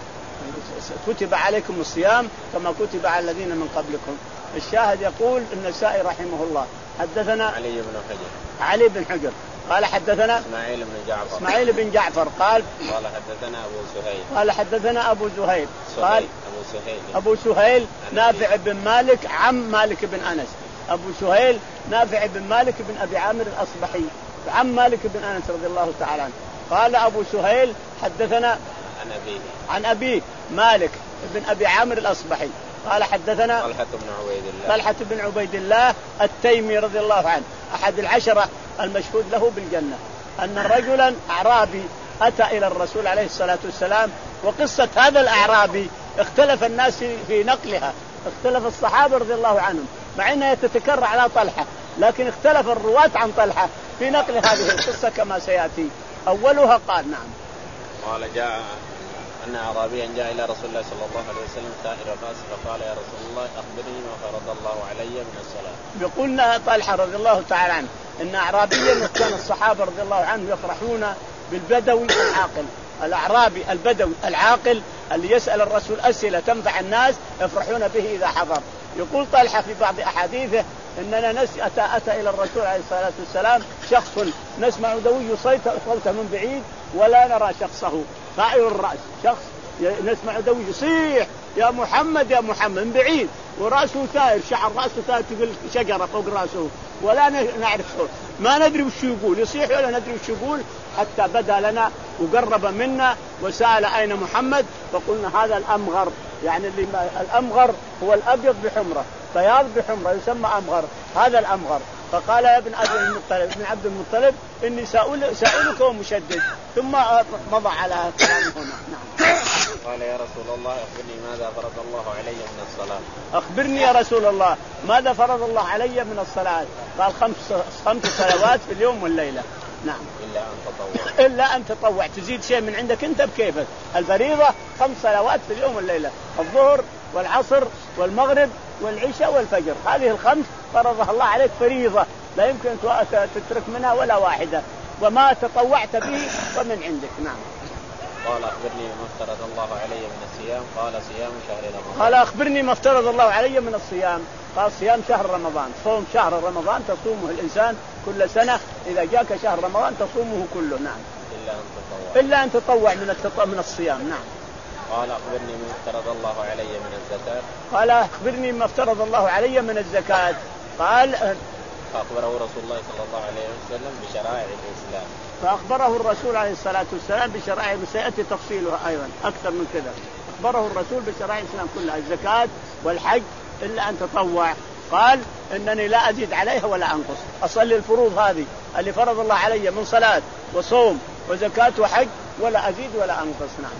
كتب عليكم الصيام كما كتب على الذين من قبلكم. الشاهد يقول النسائي رحمه الله حدثنا علي بن حجر علي بن حجر قال حدثنا إسماعيل بن جعفر إسماعيل بن جعفر قال قال حدثنا أبو سهيل قال حدثنا أبو زهير قال أبو سهيل أبو سهيل نافع بن مالك عم مالك بن أنس. أبو سهيل نافع بن مالك بن أبي عامر الأصبحي عم مالك بن أنس رضي الله تعالى عنه. قال أبو سهيل حدثنا عن أبيه عن أبيه مالك بن أبي عامر الأصبحي قال حدثنا طلحة بن عبيد الله طلحة بن عبيد الله التيمي رضي الله عنه أحد العشرة المشهود له بالجنة، أن رجلا أعرابي أتى إلى الرسول عليه الصلاة والسلام. وقصة هذا الأعرابي اختلف الناس في نقلها، اختلف الصحابة رضي الله عنهم، مع أنها تتكرر على طلحة، لكن اختلف الرواة عن طلحة في نقل هذه القصة كما سيأتي. أولها قال نعم قال جاء أن أعرابيا جاء إلى رسول الله صلى الله عليه وسلم سائر الرأس فقال يا رسول الله أخبرني ما فرض الله علي من الصلاة. يقولنا طلحة رضي الله تعالى عنه إن أعرابيا كان الصحابة رضي الله عنهم يفرحون بالبدوي العاقل، الأعرابي البدوي العاقل اللي يسأل الرسول أسئلة تنفع الناس يفرحون به إذا حضر. يقول طلحة في بعض أحاديثه إننا نس أتى أتى إلى الرسول عليه الصلاة والسلام شخص نسمع دوي صوته من بعيد ولا نرى شخصه، طائر الرأس، شخص نسمع دوي يصيح يا محمد يا محمد من بعيد ورأسه ثائر، شعر رأسه ثائر تقول شجرة فوق رأسه ولا نعرف صوت، ما ندري وش يقول، يصيح ولا ندري وش يقول، حتى بدا لنا وقرب منا وسأل أين محمد، فقلنا هذا الأمغر، يعني اللي الأمغر هو الأبيض بحمرة، بياض بحمرة يسمى أمغر، هذا الأمغر. فقال يا ابن عبد المطلب ابن عبد المطلب إني سأل سألك ومشدد، ثم مضى على كلامه هنا. نعم. قال يا رسول الله أخبرني ماذا فرض الله علي من الصلاة. أخبرني يا رسول الله ماذا فرض الله علي من الصلاة. قال خمس خمس صلوات في اليوم والليلة. نعم. إلا أن تطوع. إلا أن تطوع تزيد شيء من عندك أنت بكيفك. الفريضة خمس صلوات في اليوم والليلة، الظهر والعصر والمغرب والعشاء والفجر، هذه الخمس فرضها الله عليك فريضة لا يمكن تترك منها ولا واحدة، وما تطوعت به ومن عندك. نعم. قال أخبرني ما افترض الله علي من الصيام. قال صيام شهر رمضان. قال أخبرني ما افترض الله علي من الصيام. قال صيام شهر رمضان، صوم شهر رمضان تصومه الإنسان كل سنة إذا جاك شهر رمضان تصومه كله. نعم إلا أن تطوع إلا أن تطوع من التطوع من الصيام. نعم. قال أخبرني مما افترض الله علي من الزكاة. قال أخبرني مما افترض الله علي من الزكاة. قال فأخبره رسول الله صلى الله عليه وسلم بشرائع الإسلام. فأخبره الرسول عليه الصلاة والسلام بشرائع، سيأتي تفصيلها أيضا أكثر من كذا. أخبره الرسول بشرائع الإسلام كلها، الزكاة والحج إلا أن تطوع. قال إنني لا أزيد عليها ولا أنقص، أصلي الفروض هذه اللي فرض الله علي من صلاة وصوم وزكاة وحج ولا أزيد ولا أنقص. نعم.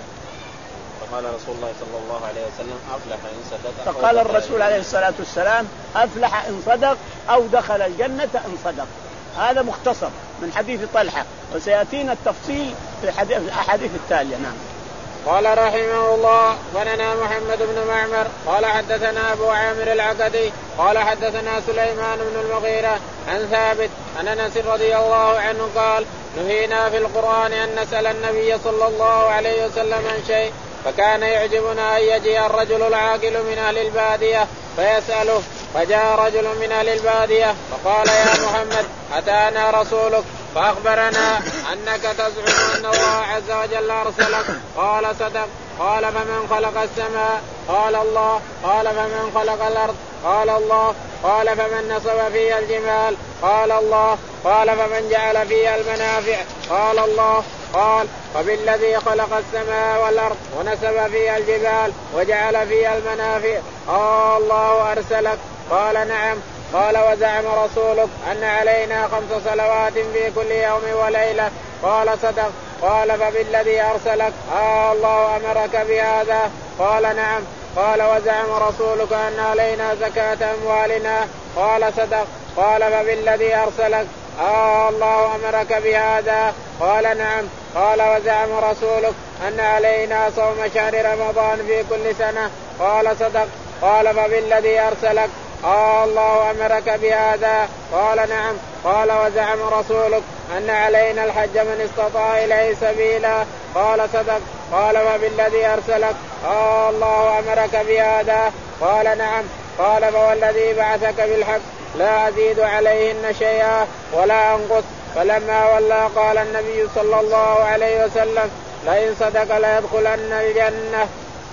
فقال رسول الله صلى الله عليه وسلم أفلح إن صدق. فقال الرسول عليه الصلاة والسلام أفلح إن صدق أو دخل الجنة إن صدق. هذا مختصر من حديث طلحة، وسيأتينا التفصيل في الأحاديث التالية. نعم. قال رحمه الله وننا محمد بن معمر قال حدثنا أبو عامر العقدي قال حدثنا سليمان بن المغيرة عن ثابت عن أنس رضي الله عنه قال نهينا في القرآن أن نسأل النبي صلى الله عليه وسلم عن شيء، فكان يعجبنا أن يجيء الرجل العاقل من أهل البادية فيسأله، فجاء رجل من أهل البادية فقال يا محمد أتانا رسولك فأخبرنا أنك تزعم أن الله عز وجل أرسلك. قال صدق. قال فمن خلق السماء؟ قال الله. قال فمن خلق الأرض؟ قال الله. قال فمن نصب فيها الجمال؟ قال الله. قال فمن جعل فيها المنافع؟ قال الله. قال فبالذي خلق السماء والأرض ونسب فيها الجبال وجعل فيها المنافع قال الله أرسلك؟ قال نعم. قال وزعم رسولك أن علينا خمس صلوات في كل يوم وليلة؟ قال صدق. قال فبالذي أرسلك آه الله أمرك بهذا؟ قال نعم. قال وزعم رسولك أن علينا زكاة أموالنا؟ قال صدق. قال فبالذي أرسلك آه الله أمرك بهذا؟ قال نعم. قال وزعم رسولك أن علينا صوم شهر رمضان في كل سنة؟ قال صدق. قال فبالذي أرسلك آه الله أمرك بهذا؟ قال نعم. قال وزعم رسولك أن علينا الحج من استطاع إليه سبيلا؟ قال صدق. قال فبالذي أرسلك آه الله أمرك بهذا؟ قال نعم. قال فوالذي بعثك بالحق لا أزيد عليهن شيئا ولا أنقص. فلما ولى قال النبي صلى الله عليه وسلم لئن صدق ليدخلن الجنة.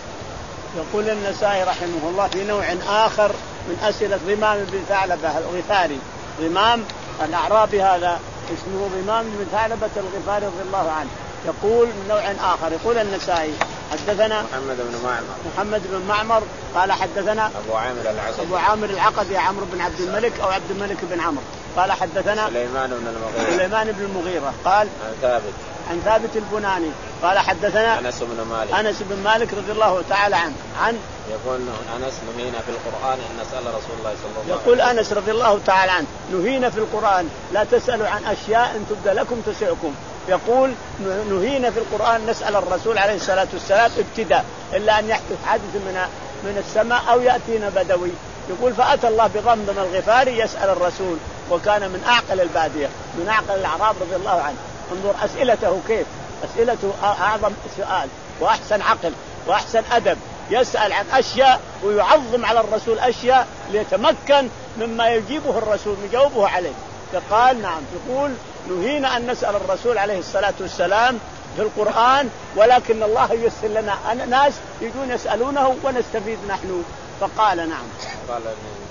يقول النسائي رحمه الله في نوع آخر من أسئلة ضمام بن ثعلبة الغفاري. ضمام الأعرابي هذا اسمه ضمام بن ثعلبة الغفاري رضي الله عنه. يقول من نوع آخر. يقول النسائي حدثنا محمد بن معمر محمد بن معمر قال حدثنا أبو عامر العقدي أبو عامر العقدي عمرو بن عبد الملك أو عبد الملك بن عمرو قال حدثنا سليمان بن المغيرة سليمان بن المغيرة قال عن ثابت عن ثابت البناني قال حدثنا أنس بن مالك أنس بن مالك رضي الله تعالى عنه عن يقول أنس نهينا في القرآن أن نسأل رسول الله صلى الله عليه وسلم. يقول أنس رضي الله تعالى عنه نهينا في القرآن لا تسألوا عن أشياء إن تبدى لكم تسؤكم. يقول نهينا في القرآن نسأل الرسول عليه الصلاة والسلام ابتداء إلا أن يحدث حادث من من السماء أو يأتينا بدوي. يقول فأتى الله بضمضم الغفاري يسأل الرسول وكان من أعقل البادية من أعقل الأعراب رضي الله عنه. انظر أسئلته كيف أسئلته أعظم سؤال وأحسن عقل وأحسن أدب. يسأل عن أشياء ويعظم على الرسول أشياء ليتمكن مما يجيبه الرسول يجاوبه عليه. فقال نعم. يقول نهينا أن نسأل الرسول عليه الصلاة والسلام في القرآن ولكن الله ييسر لنا ناس يجون يسألونه ونستفيد نحن. فقال نعم. قال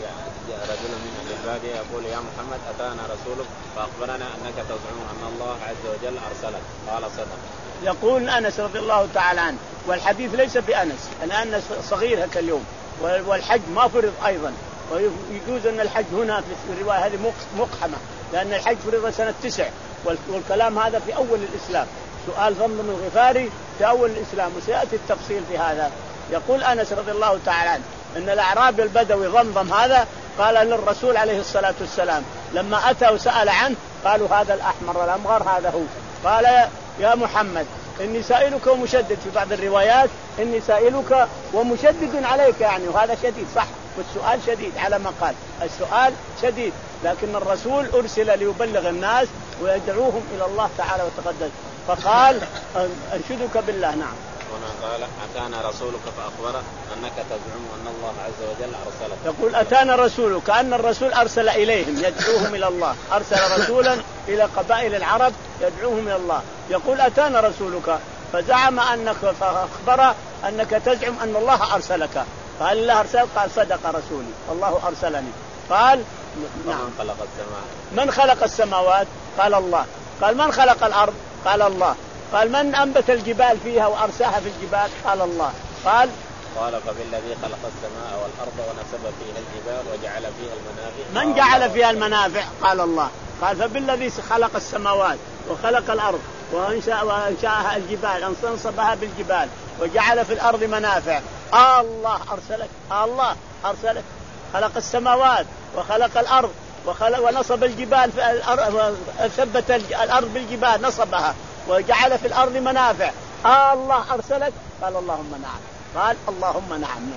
جاء رجل من البادية يقول يا محمد أتانا رسولك فأخبرنا أنك تزعم أن الله عز وجل أرسلك؟ قال صدق. يقول أنس رضي الله تعالى عنه والحديث ليس بأنس الآن صغير هكا اليوم والحج ما فرض أيضا ويجوز أن الحج هنا في الرواية هذه مقحمة لأن الحج فرض سنة تسع والكلام هذا في أول الإسلام. سؤال ضمن الغفاري في أول الإسلام وسيأتي التفصيل في هذا. يقول أنس رضي الله تعالى عنه أن الأعرابي البدوي ضمضم هذا قال للرسول عليه الصلاة والسلام لما أتى وسأل عنه قالوا هذا الأحمر الأمغر هذا هو. قال يا محمد إني سائلك ومشدد في بعض الروايات إني سائلك ومشدد عليك يعني وهذا شديد صح والسؤال شديد على ما قال السؤال شديد لكن الرسول أرسل ليبلغ الناس ويدعوهم إلى الله تعالى وتقدس. فقال أنشدك بالله نعم هنا قال أتانا رسولك فأخبر أنك تزعم أن الله عز وجل أرسلك. يقول أتانا رسولك كأن الرسول أرسل إليهم يدعوهم إلى الله، أرسل رسولا إلى قبائل العرب يدعوهم إلى الله. يقول أتانا رسولك فزعم أنك فأخبر أنك تزعم أن الله أرسلك. قال الله أرسل؟ قال صدق رسولي الله أرسلني. قال من خلق السماء؟ من خلق السماوات؟ قال الله. قال من خلق الأرض؟ قال الله. قال من أنبت الجبال فيها وأرساها في الجبال؟ قال الله. قال قال فبالذي خلق السماء والأرض ونسب فيها الجبال وجعل فيها المنافع. من جعل فيها المنافع؟ قال الله. قال فبالذي خلق السماوات وخلق الأرض وأنشأ وأنشأها الجبال أنصبها بالجبال وجعل في الأرض منافع. آه الله أرسلك. آه الله أرسلك. خلق السماوات وخلق الأرض وخلق ونصب الجبال في الأرض ثبت الأرض بالجبال نصبها وجعل في الأرض منافع. آه الله أرسلك. قال اللهم نعم. قال اللهم نعم.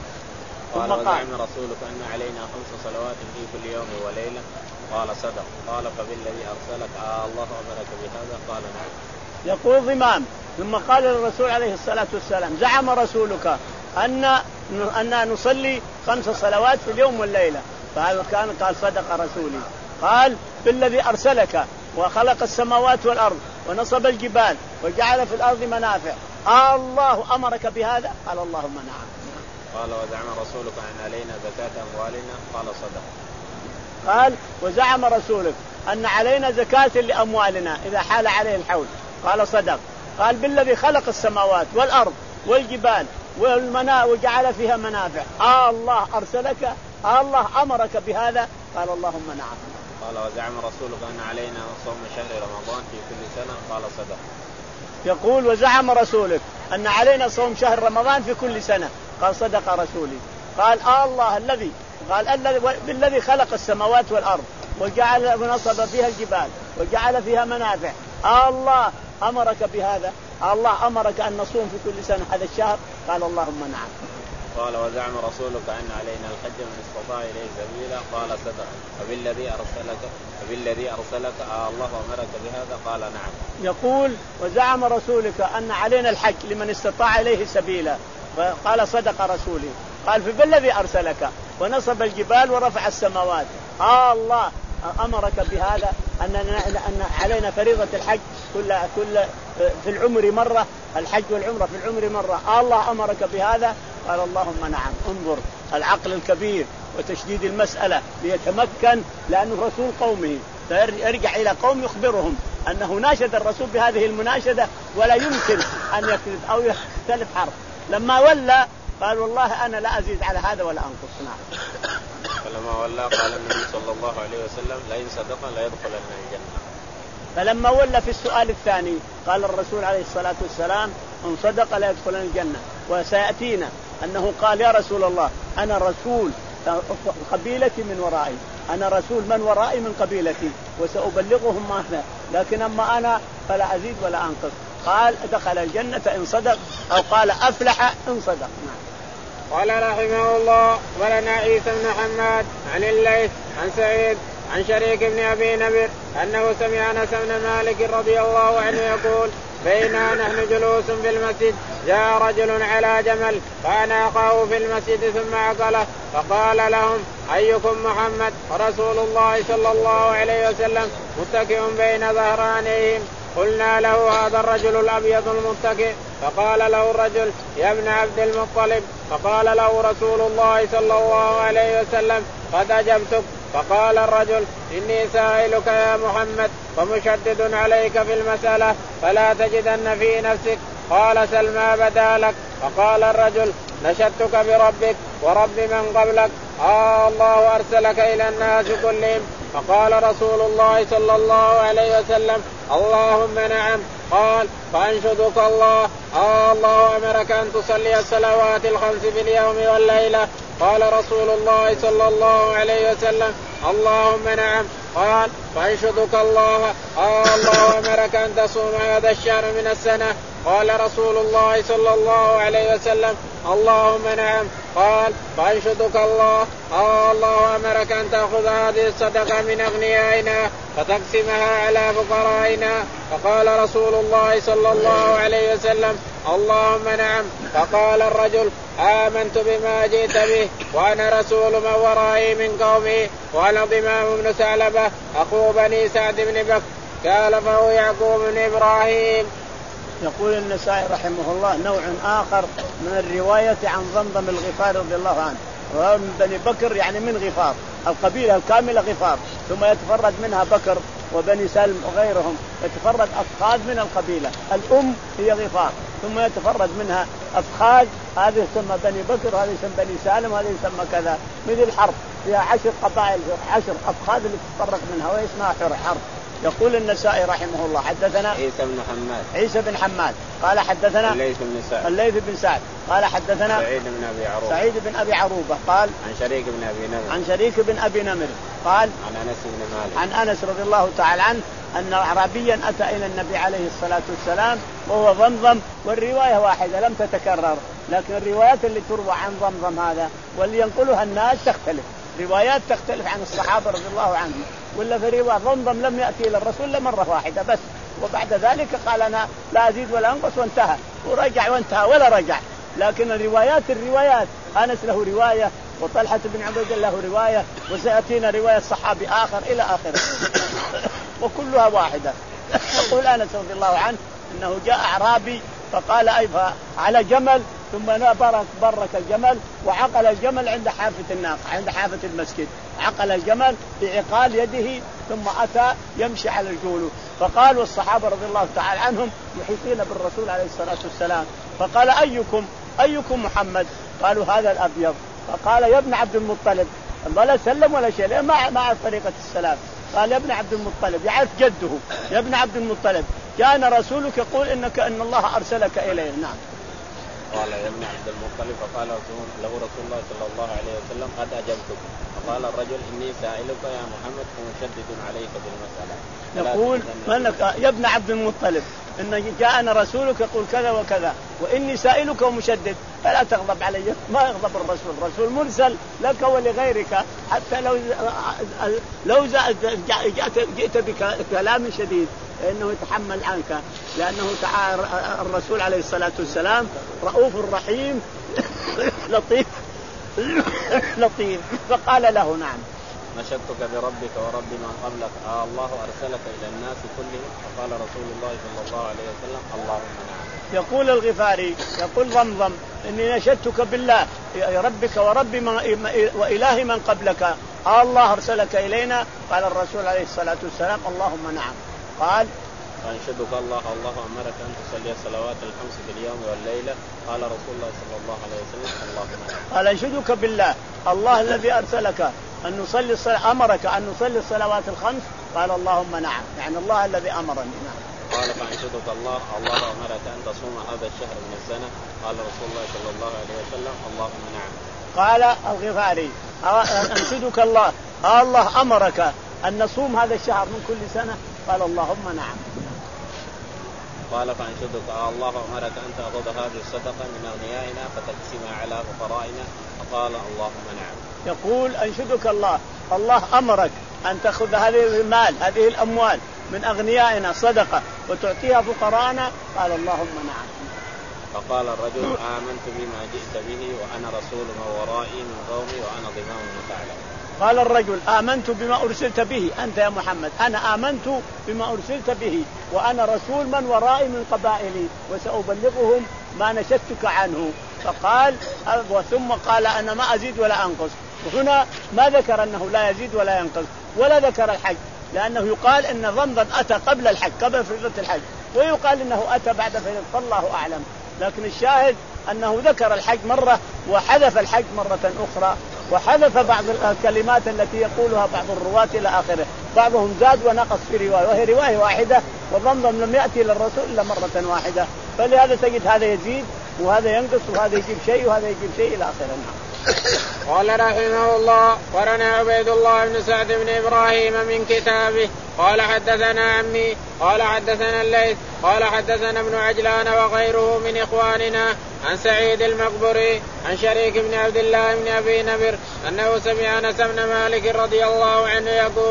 قال وزعم رسولك أن علينا خمس صلوات في كل يوم وليلة. قال صدق. قال فبالذي أرسلك آه الله أمرك بهذا. قال نعم. يقول ضمام ثم قال الرسول عليه الصلاة والسلام زعم رسولك أن أن نصلي خمس صلوات في اليوم والليلة. فهذا كان قال صدق رسولي. قال بالذي أرسلك وخلق السماوات والأرض ونصب الجبال وجعل في الأرض منافع. آه الله أمرك بهذا. قال اللهم نعم. قال وزعم رسولك أن علينا زكاة أموالنا. قال صدق. قال وزعم رسولك أن علينا زكاة لأموالنا إذا حال عليه الحول. قال صدق. قال بالذي خلق السماوات والأرض والجبال والمناء وجعل فيها منافع. آه الله أرسلك. آه الله أمرك بهذا. قال اللهم نعم. قال وزعم رسولك أن علينا صوم شهر رمضان في كل سنة. قال صدق. يقول وزعم رسولك أن علينا صوم شهر رمضان في كل سنة. قال صدق رسولي. قال آه الله الذي قال الذي بالذي خلق السماوات والأرض وجعل ونصب فيها الجبال وجعل فيها منافع. آه الله أمرك بهذا. آه الله أمرك أن نصوم في كل سنة هذا الشهر. قال اللهم نعم. قال وزعم رسولك أن علينا الحج من استطاع إليه سبيلا. قال صدق. فبالذي أرسلك فبالذي أرسلك آه الله أمرك بهذا. قال نعم. يقول وزعم رسولك أن علينا الحج لمن استطاع إليه سبيلا. قال صدق رسولي. قال فبالذي أرسلك ونصب الجبال ورفع السماوات. آه الله أمرك بهذا أن أن علينا فريضة الحج كل كل في العمر مرة. الحج والعمرة في العمر مرة. آه الله أمرك بهذا. قال اللهم نعم. انظر العقل الكبير وتشديد المسألة ليتمكن لأنه رسول قومه فيرجع إلى قوم يخبرهم أنه ناشد الرسول بهذه المناشدة ولا يمكن أن يكذب أو يختلف حرف. لما ولى قال والله أنا لا أزيد على هذا ولا أنقص. نعم. فلما ولى قال النبي صلى الله عليه وسلم لئن صدق لا يدخلن الجنة. فلما ولى في السؤال الثاني قال الرسول عليه الصلاة والسلام إن صدق لا يدخلن الجنة. وسيأتينا أنه قال يا رسول الله أنا رسول قبيلتي من ورائي. أنا رسول من ورائي من قبيلتي وسأبلغهم ماذا لكن أما أنا فلا أزيد ولا أنقص. قال دخل الجنة إن صدق أو قال أفلح إن صدق. نعم. قال رحمه الله ولنا عيسى بن حماد عن الليث عن سعيد عن شريك بن أبي نبر أنه سمع أنس بن مالك رضي الله عنه يقول بينا نحن جلوس في المسجد جاء رجل على جمل فأناقه في المسجد ثم عقله فقال لهم أيكم محمد ورسول الله صلى الله عليه وسلم متكئ بين ظهرانيهم. قلنا له هذا الرجل الأبيض المتكئ. فقال له الرجل يا ابن عبد المطلب. فقال له رسول الله صلى الله عليه وسلم قد أجبتك. فقال الرجل إني سائلك يا محمد ومشدد عليك في المسألة فلا تجدن في نفسك. قال سل ما بدا لك. فقال الرجل نشدتك بربك ورب من قبلك آه الله أرسلك إلى الناس كلهم. فقال رسول الله صلى الله عليه وسلم اللهم نعم. قال فأنشدك الله آه الله أمرك أن تصلي الصلوات الخمس في اليوم والليلة. قال رسول الله صلى الله عليه وسلم اللهم نعم. قال فأنشدك الله آه الله أمرك أن تصوم هذا الشهر من السنة. قال رسول الله صلى الله عليه وسلم اللهم نعم. قال فأنشدك الله آه الله أمرك أن تأخذ هذه الصدقة من أغنيائنا فتقسمها على فقرائنا. فقال رسول الله صلى الله عليه وسلم اللهم نعم. فقال الرجل آمنت بما جئت به وأنا رسول من ورائي من قومي وأنا ضمام بن ثعلبة أخو بني سعد بن بكر. قال فهو يعقوب بن إبراهيم. يقول النسائي رحمه الله نوع آخر من الرواية عن ضمضم الغفار رضي الله عنه، من بني بكر يعني من غفار، القبيلة الكاملة غفار، ثم يتفرد منها بكر وبني سلم وغيرهم، يتفرد أفخاذ من القبيلة، الأم هي غفار، ثم يتفرد منها أفخاذ، هذه يسمى بني بكر وهذه يسمى بني سالم وهذه يسمى كذا، مثل الحرب فيها عشر قبائل، عشر أفخاذ اللي تتفرق منها واسمها حرب. يقول النسائي رحمه الله حدثنا عيسى بن حماد عيسى بن حماد قال حدثنا الليث بن سعد الليث بن سعد قال حدثنا سعيد بن أبي عروبة سعيد بن أبي عروبة قال عن شريك بن أبي نمر عن شريك بن أبي نمر قال عن أنس بن مالك عن أنس رضي الله تعالى عنه أن أعرابيا أتى إلى النبي عليه الصلاة والسلام وهو ضمضم، والرواية واحدة لم تتكرر، لكن الروايات اللي تروى عن ضمضم هذا واللي ينقلها الناس تختلف، روايات تختلف عن الصحابة رضي الله عنهم، ولا في رواية ضمضم لم يأتي إلى الرسول لمرة واحدة بس، وبعد ذلك قال أنا لا أزيد ولا أنقص وانتهى، ورجع وانتهى ولا رجع. لكن الروايات الروايات أنس له رواية وطلحة بن عبيد الله له رواية وسيأتينا رواية صحابي آخر إلى آخره وكلها واحدة. يقول أنس رضي الله عنه أنه جاء أعرابي فقال أيها على جمل، ثم برك برك الجمل وعقل الجمل عند حافة الناقة عند حافة المسجد، عقل الجمل بعقال يده ثم أتى يمشي على الجول. فقال والصحابة رضي الله تعالى عنهم محيطين بالرسول عليه الصلاة والسلام، فقال أيكم أيكم محمد؟ قالوا هذا الأبيض. فقال يا ابن عبد المطلب، ولا سلم ولا شيء، ما ما طريقة السلام. قال يا ابن عبد المطلب، يعرف جده، يا ابن عبد المطلب كان رسولك يقول إنك إن الله أرسلك إليه. نعم. قال يا ابن عبد المطلب فقال له رسول الله صلى الله عليه وسلم قد أجبتك. فقال الرجل إني سائلك يا محمد فمشدد عليك بالمسألة. يقول منك يا ابن عبد المطلب إن جاءنا رسولك يقول كذا وكذا وإني سائلك ومشدد، فلا تغضب علي. ما يغضب الرسول، الرسول مرسل لك ولغيرك، حتى لو لو جئت بكلام شديد إنه يتحمل عنك، لأنه تعالى الرسول عليه الصلاة والسلام رؤوف رحيم لطيف لطيف. فقال له نعم. نشدتك بربك ورب من قبلك آه الله أرسلك إلى الناس كلهم. فقال رسول الله صلى الله عليه وسلم اللهم نعم. يقول الغفاري يقول ضمضم إني نشدتك بالله يا ربك ورب من وإله من قبلك آه الله أرسلك إلينا. قال الرسول عليه الصلاة والسلام اللهم نعم. قال وأنشدك الله الله أمرك أن تصلي الصلوات الخمس في اليوم والليلة. قال رسول الله صلى الله عليه وسلم اللهم نعم. قال أنشدك بالله الله الذي أرسلك أن نصلي الصلاة أمرك أن نصلي الصلوات الخمس. قال اللهم نعم، يعني الله الذي أمرني. نعم. قال فأنشدك الله الله أمرك أن تصوم هذا الشهر من السنة. قال رسول الله صلى الله عليه وسلم اللهم نعم. قال الغفاري أنشدك الله الله أمرك أن نصوم هذا الشهر من كل سنة. قال اللهم نعم. قال فأنشدك الله أمرك أن تأخذ هذه الصدقة من أغنيائنا فتقسمها على فقرائنا. فقال اللهم نعم. يقول أنشدك الله الله أمرك أن تأخذ هذه المال هذه الأموال من أغنيائنا صدقة وتعطيها فقراءنا. قال اللهم نعم. فقال الرجل آمنت بما جئت به وأنا رسول من ورائي من قومي وأنا ضمام بن ثعلبة. قال الرجل آمنت بما أرسلت به أنت يا محمد، أنا آمنت بما أرسلت به وأنا رسول من ورائي من قبائلي وسأبلغهم ما نشدتك عنه. فقال ثم قال أنا ما أزيد ولا أنقص. وهنا ما ذكر أنه لا يزيد ولا ينقص ولا ذكر الحج، لأنه يقال إن ضمضم أتى قبل الحج قبل فريضة الحج، ويقال إنه أتى بعد فريضة، فالله أعلم. لكن الشاهد أنه ذكر الحج مرة وحذف الحج مرة أخرى، وحذف بعض الكلمات التي يقولها بعض الرواة إلى آخره، بعضهم زاد ونقص في رواية وهي رواية واحدة، وضمضم لم يأتي للرسول إلا مرة واحدة، فلهذا تجد هذا يزيد وهذا ينقص وهذا يجيب شيء وهذا يجيب شيء إلى آخره. قال رحمه الله ورنا عبيد الله بن سعد بن إبراهيم من كتابه قال حدثنا عمي قال حدثنا الليث قال حدثنا ابن عجلان وغيره من إخواننا عن سعيد المقبري عن شريك بن عبد الله بن أبي نمر أنه سمع أنس بن مالك رضي الله عنه يقول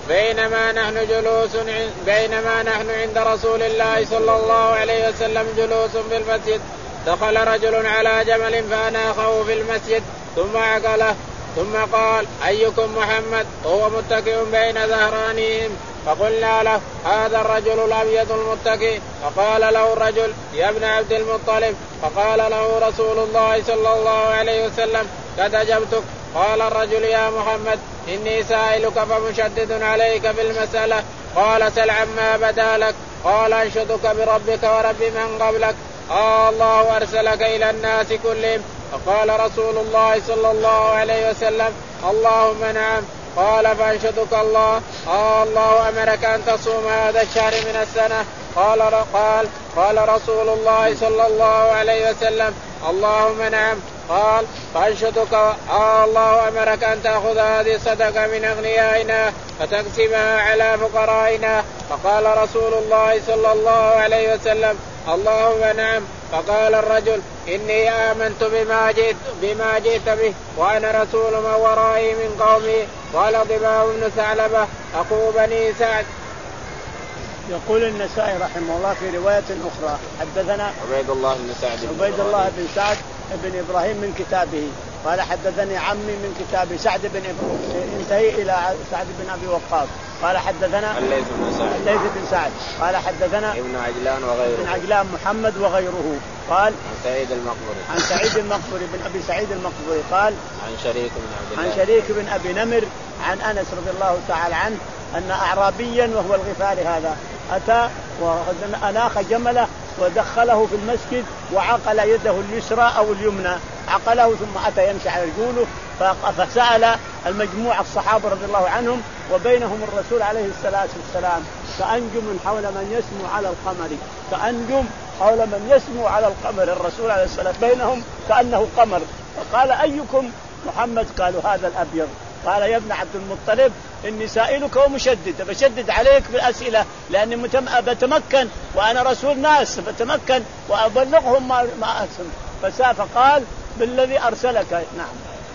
بينما نحن جلوس بينما نحن عند رسول الله صلى الله عليه وسلم جلوس في المسجد دخل رجل على جمل فأناخه في المسجد ثم عقله ثم قال أيكم محمد وهو متكئ بين ظهرانيهم فقلنا له هذا الرجل الأبيض المتكئ فقال له الرجل يا ابن عبد المطلب فقال له رسول الله صلى الله عليه وسلم قد أجبتك. قال الرجل يا محمد إني سائلك فمشدد عليك في المسألة قال سل عما بدا لك. قال أنشدك بربك ورب من قبلك آه الله أرسلك إلى الناس كلهم. فقال رسول الله صلى الله عليه وسلم اللهم نعم. قال فأنشدك الله آه الله أمرك أن تصوم هذا الشهر من السنة. قال قال قال رسول الله صلى الله عليه وسلم اللهم نعم. قال فأنشدك آه الله أمرك أن تأخذ هذه الصدقة من أغنيائنا فتقسمها على فقرائنا. فقال رسول الله صلى الله عليه وسلم اللهم نعم. فقال الرجل إني آمنت بما جئت, بما جئت به وأنا رسول من ورائي من قومي. قال ضباب بن ثعلبة أخو بني سعد. يقول النسائي رحمه الله في رواية أخرى حدثنا عبيد الله بن سعد عبيد الله بن سعد بن إبراهيم من كتابه قال حدثني عمي من كتابه سعد بن انتهي إلى سعد بن أبي وقاص قال حدثنا الليث بن سعد الليث بن سعد قال حدثنا ابن عجلان وغيره ابن عجلان محمد وغيره قال عن سعيد المقبري عن سعيد المقبري بن أبي سعيد المقبري قال عن شريك بن عبد الله عن شريك بن أبي نمر عن أنس رضي الله تعالى عنه أن أعرابيا وهو الغفاري هذا أتى وأناخ جمله ودخله في المسجد وعقل يده اليسرى أو اليمنى عقله ثم أتى يمشي على رجوله فسأل المجموعة الصحابة رضي الله عنهم وبينهم الرسول عليه الصلاة والسلام كأنجم حول من يسمو على القمر كأنجم حول من يسمو على القمر الرسول عليه الصلاة بينهم كأنه قمر. فقال أيكم محمد؟ قالوا هذا الأبيض. قال يا ابن عبد المطلب إني سائلك ومشدد بشدد عليك بالأسئلة لأني بتمكن وأنا رسول ناس بتمكن وأبلغهم ما أسم. فقال بالذي أرسلك. نعم.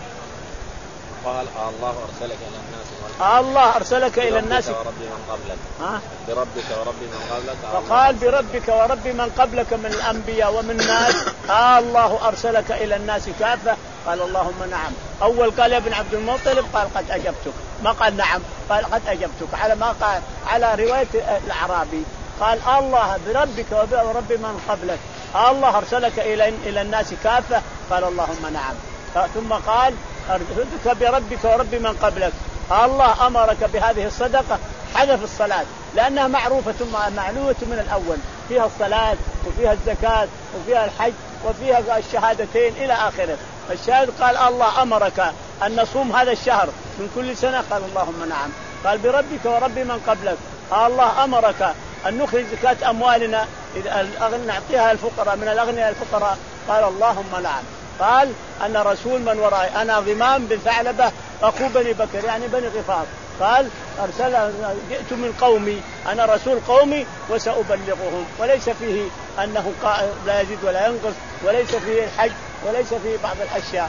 قال الله أرسلك إلى الناس الله أرسلك إلى الناس بربك ورب من قبلك ها؟ بربك ورب من قبلك. فقال بربك ورب من قبلك من الأنبياء ومن الناس آه الله أرسلك إلى الناس كافة. قال اللهم نعم. أول قال يا ابن عبد المطلب قال قد أجبتك ما قال نعم قال قد أجبتك على ما قال على رواية الأعرابي. قال الله بربك ورب من قبلك الله أرسلك إلى إلى الناس كافة. قال اللهم نعم. ثم قال أرسلك بربك ورب من قبلك الله أمرك بهذه الصدقة حذف الصلاة لأنها معروفة معلومة من الأول فيها الصلاة وفيها الزكاة وفيها الحج وفيها الشهادتين إلى آخره. الشاهد قال الله أمرك أن نصوم هذا الشهر من كل سنة. قال اللهم نعم. قال بربك ورب من قبلك الله أمرك أن نخرج زكاة أموالنا إذا نعطيها الفقراء من الأغنياء الفقراء. قال اللهم نعم. قال أنا رسول من ورائي أنا ضمام بن ثعلبة أخو بني بكر يعني بني غفار. قال أرسل جئت من قومي أنا رسول قومي وسأبلغهم. وليس فيه أنه لا يزيد ولا ينقص وليس فيه الحج وليس فيه بعض الأشياء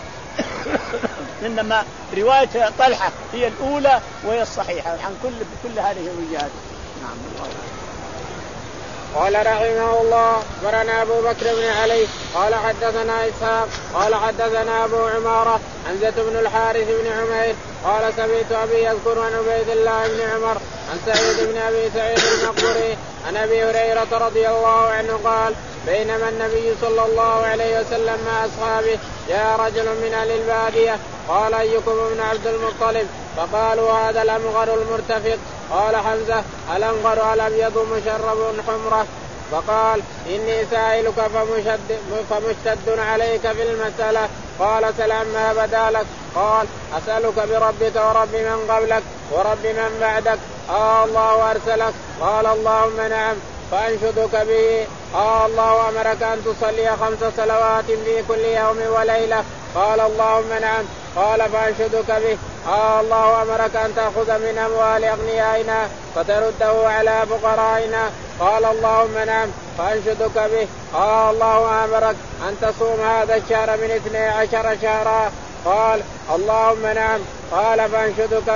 إنما رواية طلحة هي الأولى وهي الصحيحة عن كل كل هذه الرجال. نعم. قال رحمه الله أخبرنا أبو بكر بن علي قال حدثنا إسحاق قال حدثنا أبو عمارة حمزة بن الحارث بن عمير قال سمعت أبي يذكر عن عبيد الله بن عمر عن سعيد بن أبي سعيد المقبري عن أبي هريرة رضي الله عنه قال بينما النبي صلى الله عليه وسلم مع أصحابه جاء رجل من أهل البادية قال أيكم ابن عبد المطلب؟ فقالوا هذا الأمغر المرتفق. قال حمزة الأمغر الأبيض مشرب حمرة. فقال إني سائلك فمشد, فمشتد عليك في المسألة. قال سلام ما بدا لك. قال أسألك بربك ورب من قبلك ورب من بعدك آه الله أرسلك. قال اللهم نعم. فأنشدك به آه الله أمرك أن تصلي خمس صلوات في كل يوم وليلة. قال اللهم نعم. قال فأنشدك به آه الله أمرك أن تأخذ من أموال أغنيائنا فترده على فقرائنا. قال اللهم نعم. فأنشدك به آه الله أمرك أن تصوم هذا الشهر من اثني عشر شهرا. قال اللهم نعم. قال فأنشدك به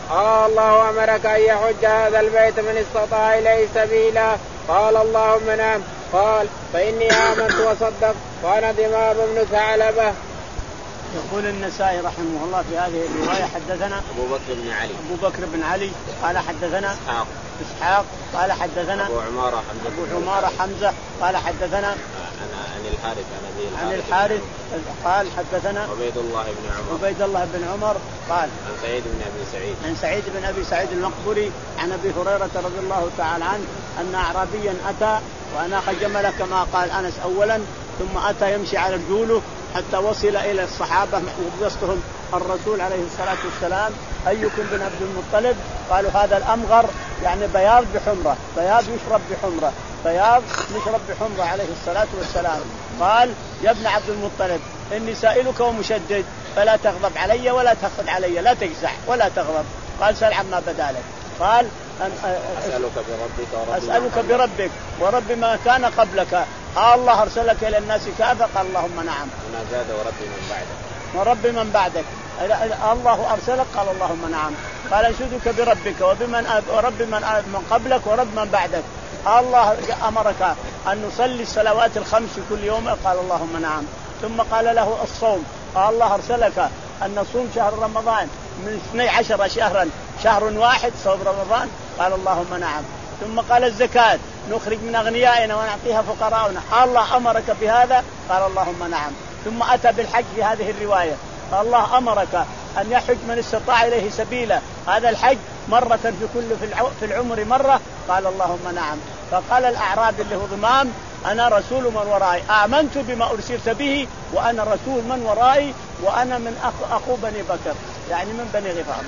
قال الله أمرك أن يحج هذا البيت من استطاع إليه سبيلا؟ قال اللهم نعم. قال فإني آمنت وصدقت وأنا ضمام بن ثعلبة. يقول النسائي رحمه الله في هذه الرواية حدثنا أبو بكر بن علي أبو بكر بن علي قال حدثنا إسحاق إسحاق قال حدثنا أبو عمارة حمزة أبو عمارة حمزة قال حدثنا عن الحارث عن أبي عن الحارث قال حدثنا عبيد الله بن عمر عبيد الله بن عمر قال عن سعيد بن أبي سعيد عن سعيد بن أبي سعيد المقبري عن أبي هريرة رضي الله تعالى عنه أن أعرابيا أتى وأناخ جمله كما قال أنس أولا، ثم أتى يمشي على رجوله حتى وصل إلى الصحابة وبسطهم الرسول عليه الصلاة والسلام أيكم بن عبد المطلب؟ قالوا هذا الأمغر، يعني بياض بحمرة، بياض يشرب بحمرة، بياض يشرب بحمرة عليه الصلاة والسلام. قال يا ابن عبد المطلب إني سائلك ومشدد فلا تغضب علي ولا تخذ علي، لا تجزع ولا تغضب. قال سل عما بدالك. قال أسألك بربك ورب أسألك بربك ورب ما كان قبلك، الله أرسلك إلى الناس كافة؟ قال اللهم نعم. أنا زاد ورب من بعدك ورب من بعدك الله أرسلك؟ قال اللهم نعم. قال أنشدك بربك وبمن ورب من من قبلك ورب من بعدك، الله أمرك أن نصلي الصلوات الخمس كل يوم؟ قال اللهم نعم. ثم قال له الصوم، قال الله أرسلك أن نصوم شهر رمضان من اثني عشر شهرا شهر واحد صوم رمضان؟ قال اللهم نعم. ثم قال الزكاة نخرج من أغنيائنا ونعطيها فقراءنا، الله أمرك بهذا؟ قال اللهم نعم. ثم أتى بالحج في هذه الرواية، الله أمرك أن يحج من استطاع إليه سبيلا، هذا الحج مرة في كل في العمر مرة؟ قال اللهم نعم. فقال الأعرابي اللي هو ضمام أنا رسول من ورائي، آمنت بما أرسلت به وأنا رسول من ورائي وأنا من أخو, أخو بني بكر، يعني من بني غفار.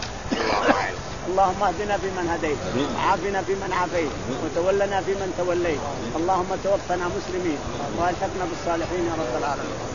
اللهم اهدنا فيمن هديت وعافنا فيمن عافيت وتولنا فيمن توليت، اللهم توفنا مسلمين والحقنا بالصالحين يا رب العالمين.